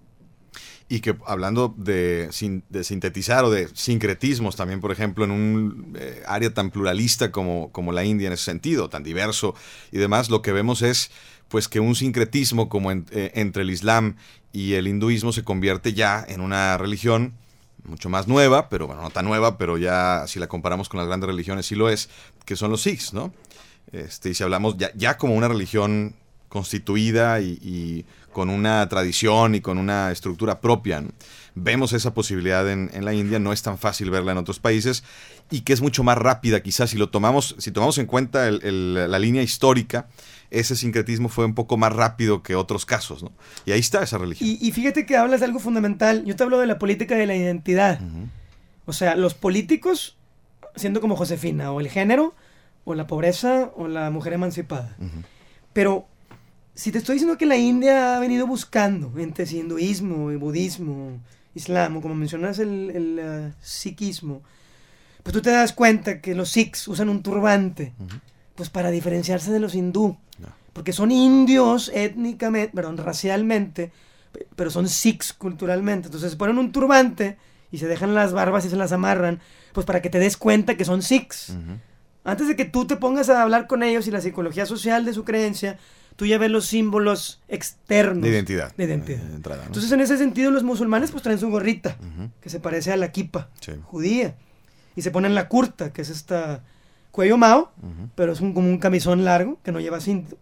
Speaker 4: Y que hablando de, sin, de sintetizar o de sincretismos también, por ejemplo, en un eh, área tan pluralista como, como la India en ese sentido, tan diverso y demás, lo que vemos es pues que un sincretismo como en, eh, entre el Islam y el hinduismo se convierte ya en una religión mucho más nueva, pero bueno, no tan nueva, pero ya si la comparamos con las grandes religiones sí lo es, que son los Sikhs, ¿no? Este, y si hablamos ya, ya como una religión constituida y, y con una tradición y con una estructura propia, ¿no? Vemos esa posibilidad en, en la India, no es tan fácil verla en otros países y que es mucho más rápida quizás si lo tomamos, si tomamos en cuenta el, el, la línea histórica, ese sincretismo fue un poco más rápido que otros casos, ¿no? Y ahí está esa religión.
Speaker 5: Y, y fíjate que hablas de algo fundamental, yo te hablo de la política de la identidad, uh-huh. O sea, los políticos siendo como Josefina, o el género, o la pobreza, o la mujer emancipada, uh-huh. Pero si te estoy diciendo que la India ha venido buscando entre hinduismo y budismo, islam, o como mencionas el, el uh, sikhismo, pues tú te das cuenta que los sikhs usan un turbante, uh-huh. Pues para diferenciarse de los hindú, no. Porque son indios étnicamente, perdón, racialmente, pero son sikhs culturalmente, entonces se ponen un turbante y se dejan las barbas y se las amarran, pues para que te des cuenta que son sikhs. Uh-huh. Antes de que tú te pongas a hablar con ellos y la psicología social de su creencia, tú ya ves los símbolos externos.
Speaker 4: De identidad.
Speaker 5: De identidad.
Speaker 4: De entrada, ¿no?
Speaker 5: Entonces, en ese sentido, los musulmanes pues traen su gorrita,
Speaker 4: uh-huh.
Speaker 5: Que se parece a la kipa,
Speaker 4: sí.
Speaker 5: Judía. Y se ponen la kurta, que es esta cuello mao, uh-huh. Pero es un, como un camisón largo, que no lleva cinto.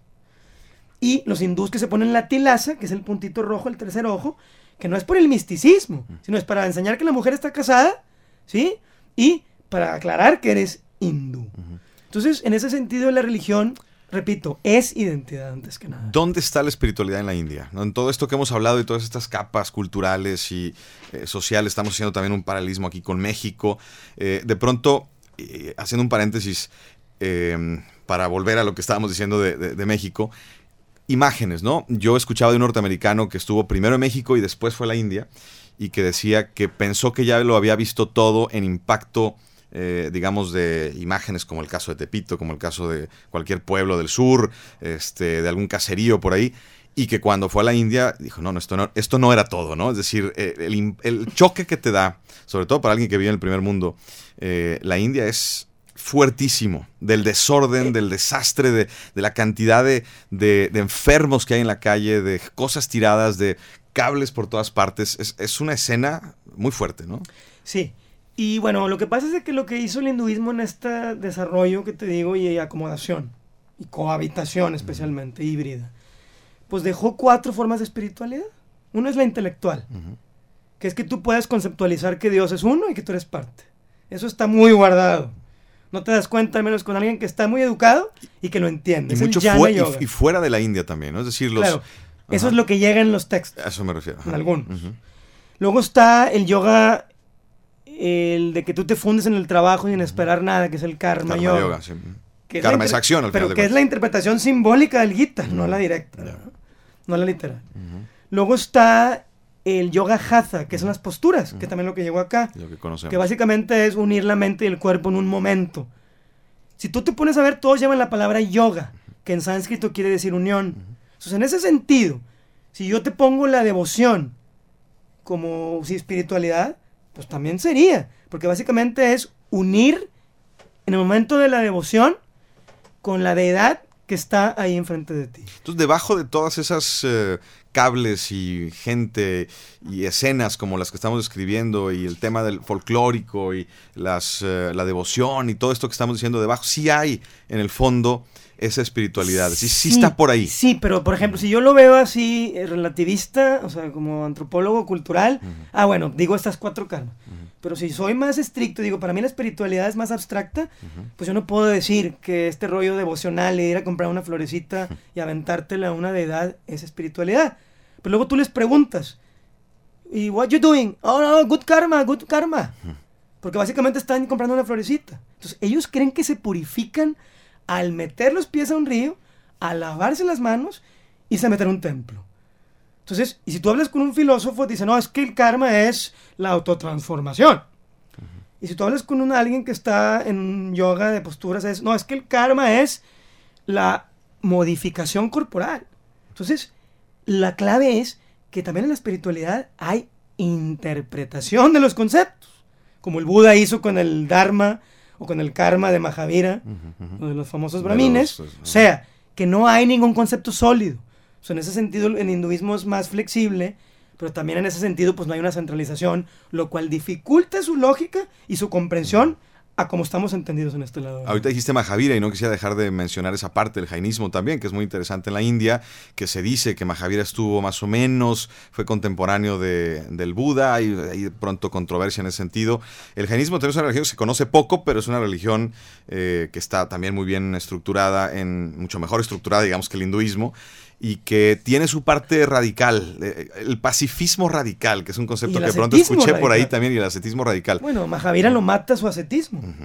Speaker 5: Y los hindús que se ponen la tilaza, que es el puntito rojo, el tercer ojo, que no es por el misticismo, uh-huh. Sino es para enseñar que la mujer está casada, ¿sí? Y para aclarar que eres hindú. Uh-huh. Entonces, en ese sentido, la religión, repito, es identidad antes que nada.
Speaker 4: ¿Dónde está la espiritualidad en la India? ¿No? En todo esto que hemos hablado y todas estas capas culturales y eh, sociales, estamos haciendo también un paralelismo aquí con México. Eh, de pronto, eh, haciendo un paréntesis, eh, para volver a lo que estábamos diciendo de, de, de México, imágenes, ¿no? Yo escuchaba de un norteamericano que estuvo primero en México y después fue a la India y que decía que pensó que ya lo había visto todo en impacto, Eh, digamos, de imágenes como el caso de Tepito, como el caso de cualquier pueblo del sur, este, de algún caserío por ahí, y que cuando fue a la India dijo, no, no, esto no, esto no era todo, ¿no? Es decir, eh, el, el choque que te da, sobre todo para alguien que vive en el primer mundo, eh, la India es fuertísimo, del desorden, del desastre, de, de la cantidad de, de, de enfermos que hay en la calle, de cosas tiradas, de cables por todas partes. Es, es una escena muy fuerte, ¿no?
Speaker 5: Sí. Y bueno, lo que pasa es que lo que hizo el hinduismo en este desarrollo que te digo y acomodación y cohabitación especialmente, uh-huh. Híbrida, pues dejó cuatro formas de espiritualidad. Una es la intelectual, uh-huh. Que es que tú puedes conceptualizar que Dios es uno y que tú eres parte. Eso está muy guardado. No te das cuenta, al menos con alguien que está muy educado y que lo entiende.
Speaker 4: Y,
Speaker 5: es
Speaker 4: mucho
Speaker 5: el Jnana
Speaker 4: fu-
Speaker 5: Yoga.
Speaker 4: y, y fuera de la India también, ¿no? Es decir, los...
Speaker 5: Claro, eso es lo que llega en los textos.
Speaker 4: A eso me refiero. Ajá.
Speaker 5: En algunos.
Speaker 4: Uh-huh.
Speaker 5: Luego está el yoga, el de que tú te fundes en el trabajo sin esperar nada, que es el karma,
Speaker 4: Karma
Speaker 5: yoga.
Speaker 4: yoga, sí.
Speaker 5: Que es
Speaker 4: Karma
Speaker 5: inter-
Speaker 4: es acción, al
Speaker 5: pero
Speaker 4: final de
Speaker 5: que es
Speaker 4: cuentas.
Speaker 5: la interpretación simbólica del Gita, uh-huh. No la directa,
Speaker 4: Yeah.
Speaker 5: ¿no? No la literal.
Speaker 4: Uh-huh.
Speaker 5: Luego está el yoga hatha, que son las posturas,
Speaker 4: uh-huh.
Speaker 5: que también es lo que llegó acá,
Speaker 4: Lo que conocemos.
Speaker 5: que básicamente es unir la mente y el cuerpo en un momento. Si tú te pones a ver, todos llevan la palabra yoga, que en sánscrito quiere decir unión. Uh-huh. Entonces, en ese sentido, si yo te pongo la devoción como si espiritualidad, pues también sería, porque básicamente es unir en el momento de la devoción con la deidad que está ahí enfrente de ti.
Speaker 4: Entonces, debajo de todas esas eh, cables y gente y escenas como las que estamos describiendo y el tema del folclórico y las, uh, la devoción y todo esto que estamos diciendo debajo, sí hay en el fondo esa espiritualidad, sí, sí, sí está por ahí.
Speaker 5: Sí, pero por ejemplo, si yo lo veo así eh, relativista, o sea, como antropólogo cultural, uh-huh. ah, bueno, digo estas cuatro karmas. Uh-huh. Pero si soy más estricto, digo, para mí la espiritualidad es más abstracta, uh-huh. pues yo no puedo decir que este rollo devocional de ir a comprar una florecita uh-huh. y aventártela a una deidad es espiritualidad. Pero luego tú les preguntas, ¿y what you doing? Oh, no, good karma, good karma. Uh-huh. Porque básicamente están comprando una florecita. Entonces, ellos creen que se purifican al meter los pies a un río, a lavarse las manos y se meter a un templo. Entonces, y si tú hablas con un filósofo, dice, no, es que el karma es la autotransformación. Uh-huh. Y si tú hablas con un, alguien que está en yoga de posturas, es, no, es que el karma es la modificación corporal. Entonces, la clave es que también en la espiritualidad hay interpretación de los conceptos, como el Buda hizo con el Dharma, o con el karma de Mahavira, uh-huh, uh-huh. de los famosos brahmines, los, uh-huh. o sea, que no hay ningún concepto sólido. O sea, en ese sentido el hinduismo es más flexible, pero también en ese sentido pues no hay una centralización, lo cual dificulta su lógica y su comprensión a como estamos entendidos en este lado.
Speaker 4: Ahorita dijiste Mahavira y no quisiera dejar de mencionar esa parte del jainismo también, que es muy interesante en la India, que se dice que Mahavira estuvo más o menos, fue contemporáneo de, del Buda, hay, hay pronto controversia en ese sentido. El jainismo también es una religión que se conoce poco, pero es una religión eh, que está también muy bien estructurada, en mucho mejor estructurada, digamos, que el hinduismo, y que tiene su parte radical, eh, el pacifismo radical, que es un concepto que pronto escuché radical. Por ahí también, y el ascetismo radical.
Speaker 5: Bueno, Mahavira lo mata su ascetismo, uh-huh.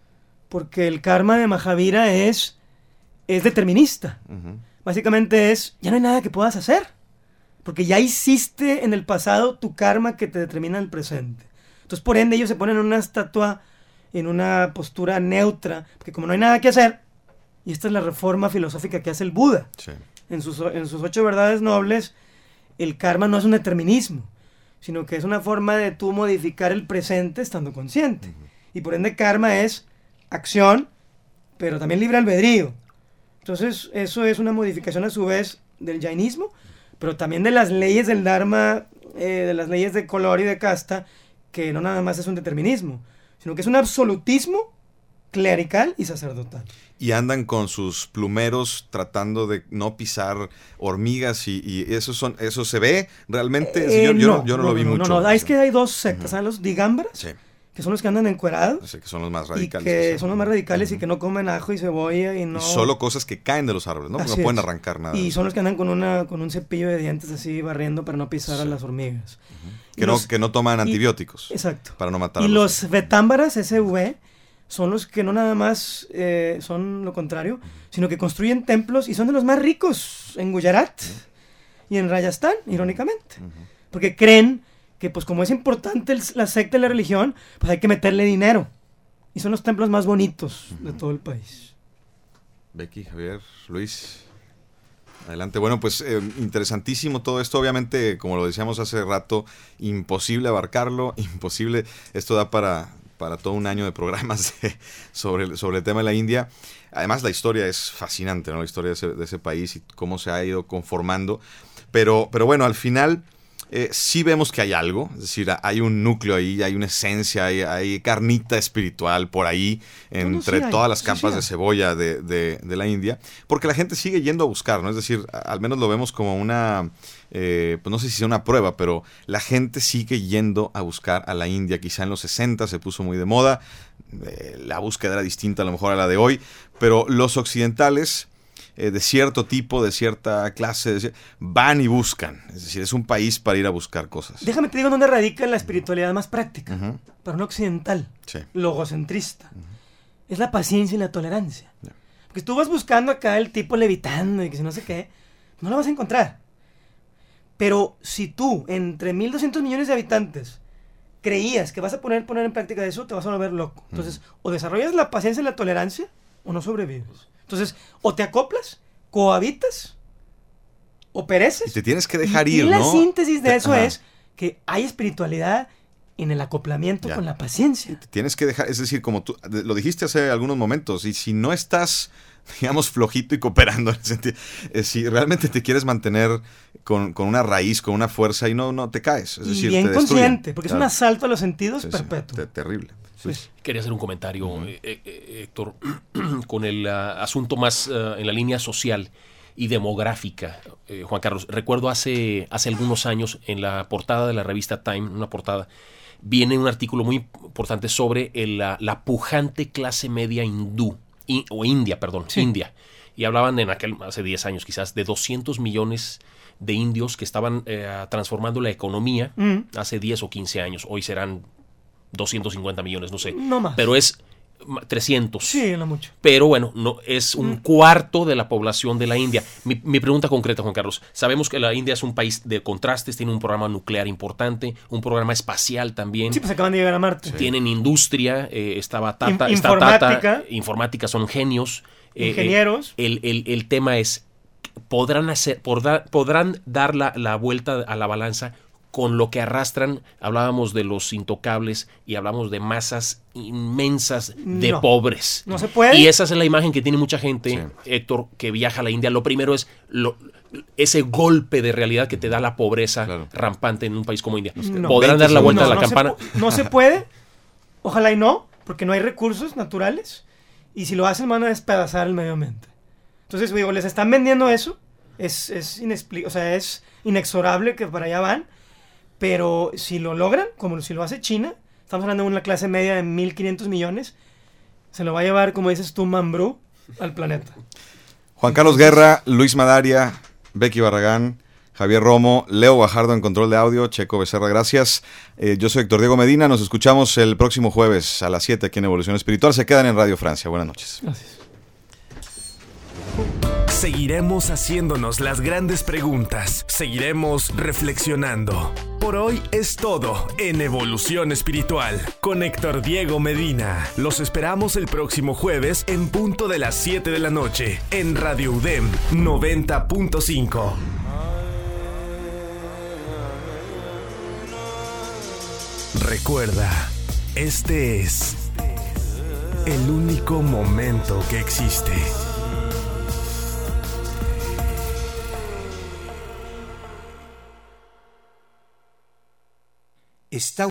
Speaker 5: porque el karma de Mahavira es, es determinista. Uh-huh. Básicamente es, ya no hay nada que puedas hacer, porque ya hiciste en el pasado tu karma que te determina el presente. Entonces, por ende, ellos se ponen en una estatua, en una postura neutra, porque como no hay nada que hacer, y esta es la reforma filosófica que hace el Buda.
Speaker 4: Sí.
Speaker 5: En sus, en sus ocho verdades nobles, el karma no es un determinismo, sino que es una forma de tú modificar el presente estando consciente. Uh-huh. Y por ende karma es acción, pero también libre albedrío. Entonces eso es una modificación a su vez del jainismo, pero también de las leyes del Dharma, eh, de las leyes de color y de casta, que no nada más es un determinismo, sino que es un absolutismo clerical y sacerdotal.
Speaker 4: Y andan con sus plumeros tratando de no pisar hormigas y, y eso son eso se ve realmente.
Speaker 5: Eh,
Speaker 4: yo,
Speaker 5: no,
Speaker 4: yo, no, yo no, no lo vi
Speaker 5: no,
Speaker 4: mucho.
Speaker 5: No, no, es que hay dos sectas, ¿sabes? Los digámbaras, sí. que son los que andan encuerados.
Speaker 4: Sí, que son los más radicales.
Speaker 5: Y que, que son los más radicales uh-huh. y que no comen ajo y cebolla y no...
Speaker 4: Y solo cosas que caen de los árboles, ¿no? Porque no pueden arrancar nada.
Speaker 5: Y son los que andan con una con un cepillo de dientes así barriendo para no pisar sí. a las hormigas.
Speaker 4: Uh-huh. Que, no, los, que no toman antibióticos.
Speaker 5: Y, exacto.
Speaker 4: Para no matar
Speaker 5: y
Speaker 4: a los...
Speaker 5: Y los vetámbaras, S V... son los que no nada más eh, son lo contrario, sino que construyen templos y son de los más ricos en Gujarat uh-huh. y en Rajasthan, irónicamente. Uh-huh. Porque creen que pues como es importante el, la secta y la religión, pues hay que meterle dinero. Y son los templos más bonitos uh-huh. de todo el país.
Speaker 4: Becky, Javier, Luis, adelante. Bueno, pues eh, interesantísimo todo esto. Obviamente, como lo decíamos hace rato, imposible abarcarlo, imposible. Esto da para... para todo un año de programas de, sobre, el, sobre el tema de la India. Además, la historia es fascinante, ¿no? La historia de ese, de ese país y cómo se ha ido conformando. Pero, pero bueno, al final eh, sí vemos que hay algo. Es decir, hay un núcleo ahí, hay una esencia, hay, hay carnita espiritual por ahí entre no, sí todas las sí, capas sí de cebolla de, de, de la India. Porque la gente sigue yendo a buscar, ¿no? Es decir, al menos lo vemos como una... Eh, pues no sé si sea una prueba, pero la gente sigue yendo a buscar a la India. Quizá en los sesenta se puso muy de moda, eh, la búsqueda era distinta a lo mejor a la de hoy, pero los occidentales eh, de cierto tipo, de cierta clase, de, van y buscan. Es decir, es un país para ir a buscar cosas.
Speaker 5: Déjame te digo dónde radica la espiritualidad más práctica, uh-huh. para un occidental,
Speaker 4: sí.
Speaker 5: logocentrista. Uh-huh. Es la paciencia y la tolerancia. Yeah. Porque tú vas buscando acá el tipo levitando y que si no sé qué, no lo vas a encontrar. Pero si tú, entre mil doscientos millones de habitantes, creías que vas a poner, poner en práctica eso, te vas a volver loco. Entonces, mm. o desarrollas la paciencia y la tolerancia, o no sobrevives. Entonces, o te acoplas, cohabitas, o pereces.
Speaker 4: Y te tienes que dejar ir,
Speaker 5: y
Speaker 4: ¿no?
Speaker 5: Y la síntesis de
Speaker 4: te,
Speaker 5: eso
Speaker 4: ajá.
Speaker 5: es que hay espiritualidad en el acoplamiento
Speaker 4: Ya.
Speaker 5: con la paciencia.
Speaker 4: Tienes que dejar, es decir, como tú lo dijiste hace algunos momentos, y si no estás, digamos, flojito y cooperando, en el sentido, eh, si realmente te quieres mantener con, con una raíz, con una fuerza, y no, no te caes. Es
Speaker 5: Y
Speaker 4: decir,
Speaker 5: bien
Speaker 4: te destruyen.
Speaker 5: consciente, porque
Speaker 4: Claro.
Speaker 5: es un asalto a los sentidos
Speaker 4: Sí, sí,
Speaker 5: perpetuo.
Speaker 4: te- terrible. Sí, sí.
Speaker 7: Quería hacer un comentario, eh, eh, Héctor, con el uh, asunto más uh, en la línea social y demográfica, eh, Juan Carlos. Recuerdo hace, hace algunos años en la portada de la revista Time, una portada, viene un artículo muy importante sobre el, la, la pujante clase media hindú, in, o india, perdón,
Speaker 5: Sí.
Speaker 7: India. Y hablaban en aquel, hace diez años quizás, de doscientos millones de indios que estaban eh, transformando la economía
Speaker 5: Mm.
Speaker 7: hace diez o quince años. Hoy serán doscientos cincuenta millones, no sé.
Speaker 5: No más.
Speaker 7: Pero es ma- trescientos.
Speaker 5: Sí, no mucho.
Speaker 7: Pero bueno, no es un cuarto de la población de la India. Mi, mi pregunta concreta, Juan Carlos. Sabemos que la India es un país de contrastes, tiene un programa nuclear importante, un programa espacial también.
Speaker 5: Sí, pues acaban de llegar a Marte.
Speaker 7: Tienen industria, eh, estaba Tata,
Speaker 5: In-
Speaker 7: está
Speaker 5: informática.
Speaker 7: Tata, informática, son genios. Eh, eh,
Speaker 5: Ingenieros.
Speaker 7: el, el- el tema es, ¿podrán, hacer, podrá- podrán dar la, la vuelta a la balanza con lo que arrastran? Hablábamos de los intocables y hablamos de masas inmensas de
Speaker 5: No.
Speaker 7: pobres.
Speaker 5: No se puede.
Speaker 7: Y esa es la imagen que tiene mucha gente,
Speaker 4: Sí.
Speaker 7: Héctor, que viaja a la India. Lo primero es lo- ese golpe de realidad que te da la pobreza
Speaker 4: Claro.
Speaker 7: rampante en un país como India.
Speaker 5: No.
Speaker 7: ¿Podrán dar la vuelta
Speaker 5: No,
Speaker 7: a la
Speaker 5: no se
Speaker 7: campana?
Speaker 5: pu- no se puede. Ojalá y no, porque no hay recursos naturales. Y si lo hacen, van a despedazar el medio ambiente. Entonces, digo, les están vendiendo eso. Es, es, inexpli- o sea, es inexorable que para allá van. Pero si lo logran, como si lo hace China, estamos hablando de una clase media de mil quinientos millones, se lo va a llevar, como dices tú, Mambrú, al planeta.
Speaker 4: Juan Carlos Guerra, Luis Madaria, Becky Barragán, Javier Romo, Leo Guajardo en control de audio, Checo Becerra, gracias. Eh, yo soy Héctor Diego Medina, nos escuchamos el próximo jueves a las siete aquí en Evolución Espiritual. Se quedan en Radio Francia. Buenas noches.
Speaker 5: Gracias.
Speaker 3: Seguiremos haciéndonos las grandes preguntas. Seguiremos reflexionando. Por hoy es todo en Evolución Espiritual con Héctor Diego Medina. Los esperamos el próximo jueves en punto de las siete de la noche en Radio U D E M noventa punto cinco. Recuerda, este es el único momento que existe.
Speaker 2: Está